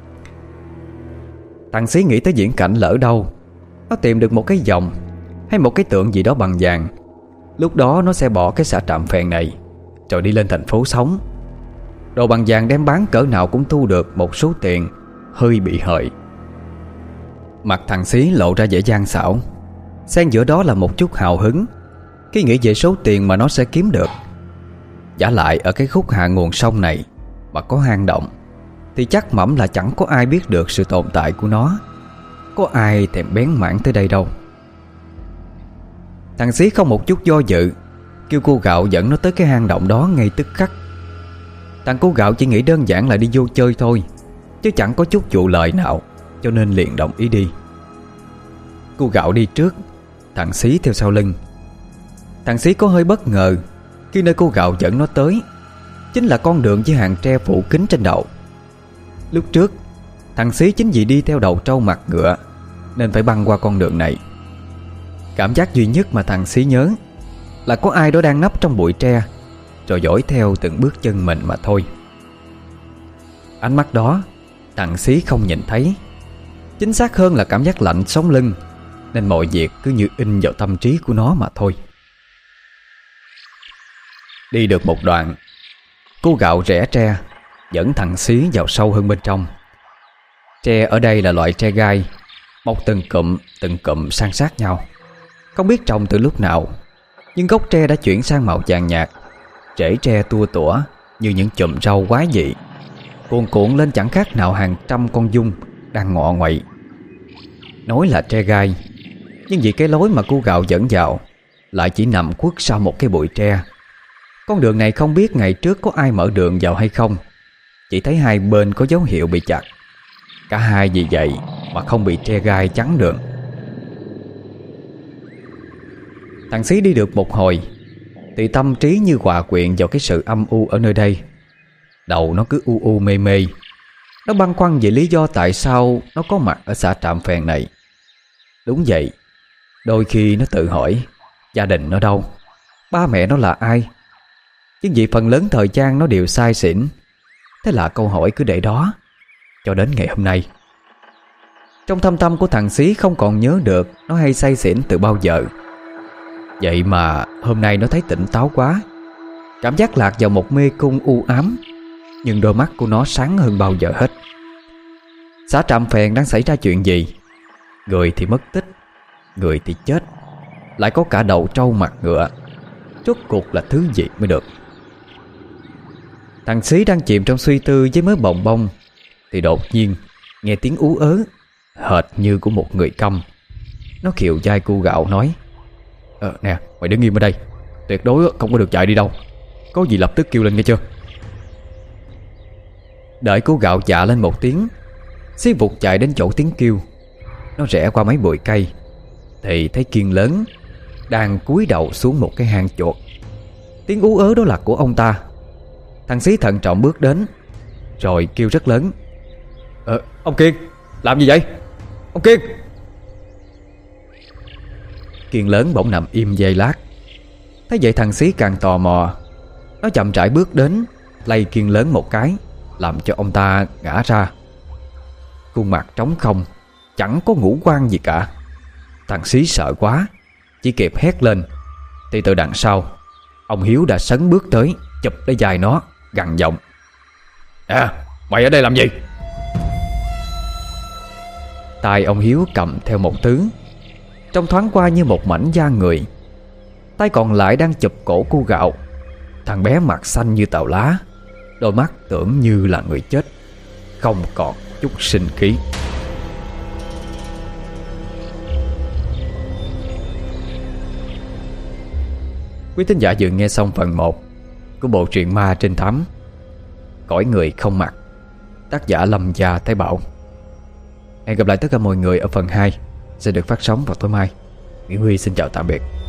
Thằng Xí nghĩ tới viễn cảnh lỡ đâu nó tìm được một cái vòng hay một cái tượng gì đó bằng vàng, lúc đó nó sẽ bỏ cái xã Trạm Phèn này rồi đi lên thành phố sống. Đồ bằng vàng đem bán cỡ nào cũng thu được một số tiền hơi bị hời. Mặt thằng Xí lộ ra vẻ gian xảo, xen giữa đó là một chút hào hứng khi nghĩ về số tiền mà nó sẽ kiếm được. Giả lại ở cái khúc hạ nguồn sông này mà có hang động thì chắc mẩm là chẳng có ai biết được sự tồn tại của nó. Có ai thèm bén mảng tới đây đâu. Thằng Xí không một chút do dự, kêu cô Gạo dẫn nó tới cái hang động đó ngay tức khắc. Thằng cô Gạo chỉ nghĩ đơn giản là đi vô chơi thôi, chứ chẳng có chút vụ lời nào, cho nên liền đồng ý đi. Cô Gạo đi trước, thằng Xí theo sau lưng. Thằng Xí có hơi bất ngờ khi nơi cô Gạo dẫn nó tới chính là con đường với hàng tre phủ kín trên đầu. Lúc trước thằng Xí chính vì đi theo đầu trâu mặt ngựa nên phải băng qua con đường này. Cảm giác duy nhất mà thằng Xí nhớ là có ai đó đang nấp trong bụi tre rồi dõi theo từng bước chân mình mà thôi. Ánh mắt đó thằng Xí không nhìn thấy, chính xác hơn là cảm giác lạnh sống lưng, nên mọi việc cứ như in vào tâm trí của nó mà thôi. Đi được một đoạn, cô Gạo rẽ tre dẫn thằng Xí vào sâu hơn bên trong. Tre ở đây là loại tre gai, mọc từng cụm từng cụm san sát nhau. Không biết trồng từ lúc nào, nhưng gốc tre đã chuyển sang màu vàng nhạt. Rễ tre tua tủa như những chùm rau quái dị, cuồn cuộn lên chẳng khác nào hàng trăm con giun đang ngọ nguậy. Nói là tre gai, nhưng vì cái lối mà cô Gạo dẫn vào lại chỉ nằm khuất sau một cái bụi tre. Con đường này không biết ngày trước có ai mở đường vào hay không, chỉ thấy hai bên có dấu hiệu bị chặt. Cả hai vì vậy mà không bị tre gai chắn đường. Thằng Xí đi được một hồi thì tâm trí như hòa quyện vào cái sự âm u ở nơi đây. Đầu nó cứ u u mê mê. Nó băn khoăn về lý do tại sao nó có mặt ở xã Trạm Phèn này. Đúng vậy, đôi khi nó tự hỏi gia đình nó đâu, ba mẹ nó là ai. Nhưng vì phần lớn thời gian nó đều say xỉn, thế là câu hỏi cứ để đó cho đến ngày hôm nay. Trong thâm tâm của thằng Xí không còn nhớ được nó hay say xỉn từ bao giờ. Vậy mà hôm nay nó thấy tỉnh táo quá, cảm giác lạc vào một mê cung u ám, nhưng đôi mắt của nó sáng hơn bao giờ hết. Xã Trạm Phèn đang xảy ra chuyện gì? Người thì mất tích, người thì chết, lại có cả đầu trâu mặt ngựa. Rốt cuộc là thứ gì mới được? Thằng Xí đang chìm trong suy tư với mớ bồng bông thì đột nhiên nghe tiếng ú ớ hệt như của một người câm. Nó khều vai cô Gạo nói: Ờ nè, mày đứng im ở đây, tuyệt đối không có được chạy đi đâu, có gì lập tức kêu lên nghe chưa. Đợi cô Gạo dạ lên một tiếng, Xí vụt chạy đến chỗ tiếng kêu. Nó rẽ qua mấy bụi cây thì thấy Kiên lớn đang cúi đầu xuống một cái hang chuột. Tiếng ú ớ đó là của ông ta. Thằng Xí thận trọng bước đến rồi kêu rất lớn: Ờ, ông Kiên, làm gì vậy? Ông Kiên! Kiên lớn bỗng nằm im giây lát. Thấy vậy thằng Xí càng tò mò. Nó chậm rãi bước đến, lay Kiên lớn một cái, làm cho ông ta ngã ra. Khuôn mặt trống không, chẳng có ngũ quan gì cả. Thằng Xí sợ quá, chỉ kịp hét lên thì từ đằng sau ông Hiếu đã sấn bước tới, chụp lấy vai nó, gằn giọng: À, mày ở đây làm gì? Tay ông Hiếu cầm theo một thứ trông thoáng qua như một mảnh da người. Tay còn lại đang chụp cổ cô Gạo. Thằng bé mặt xanh như tàu lá, đôi mắt tưởng như là người chết, không còn chút sinh khí. Quý thính giả vừa nghe xong phần một của bộ truyện ma trinh thám Cõi Người Không Mặt, tác giả Lâm Gia Thái Bảo. Hẹn gặp lại tất cả mọi người ở phần hai sẽ được phát sóng vào tối mai. Nguyễn Huy xin chào tạm biệt.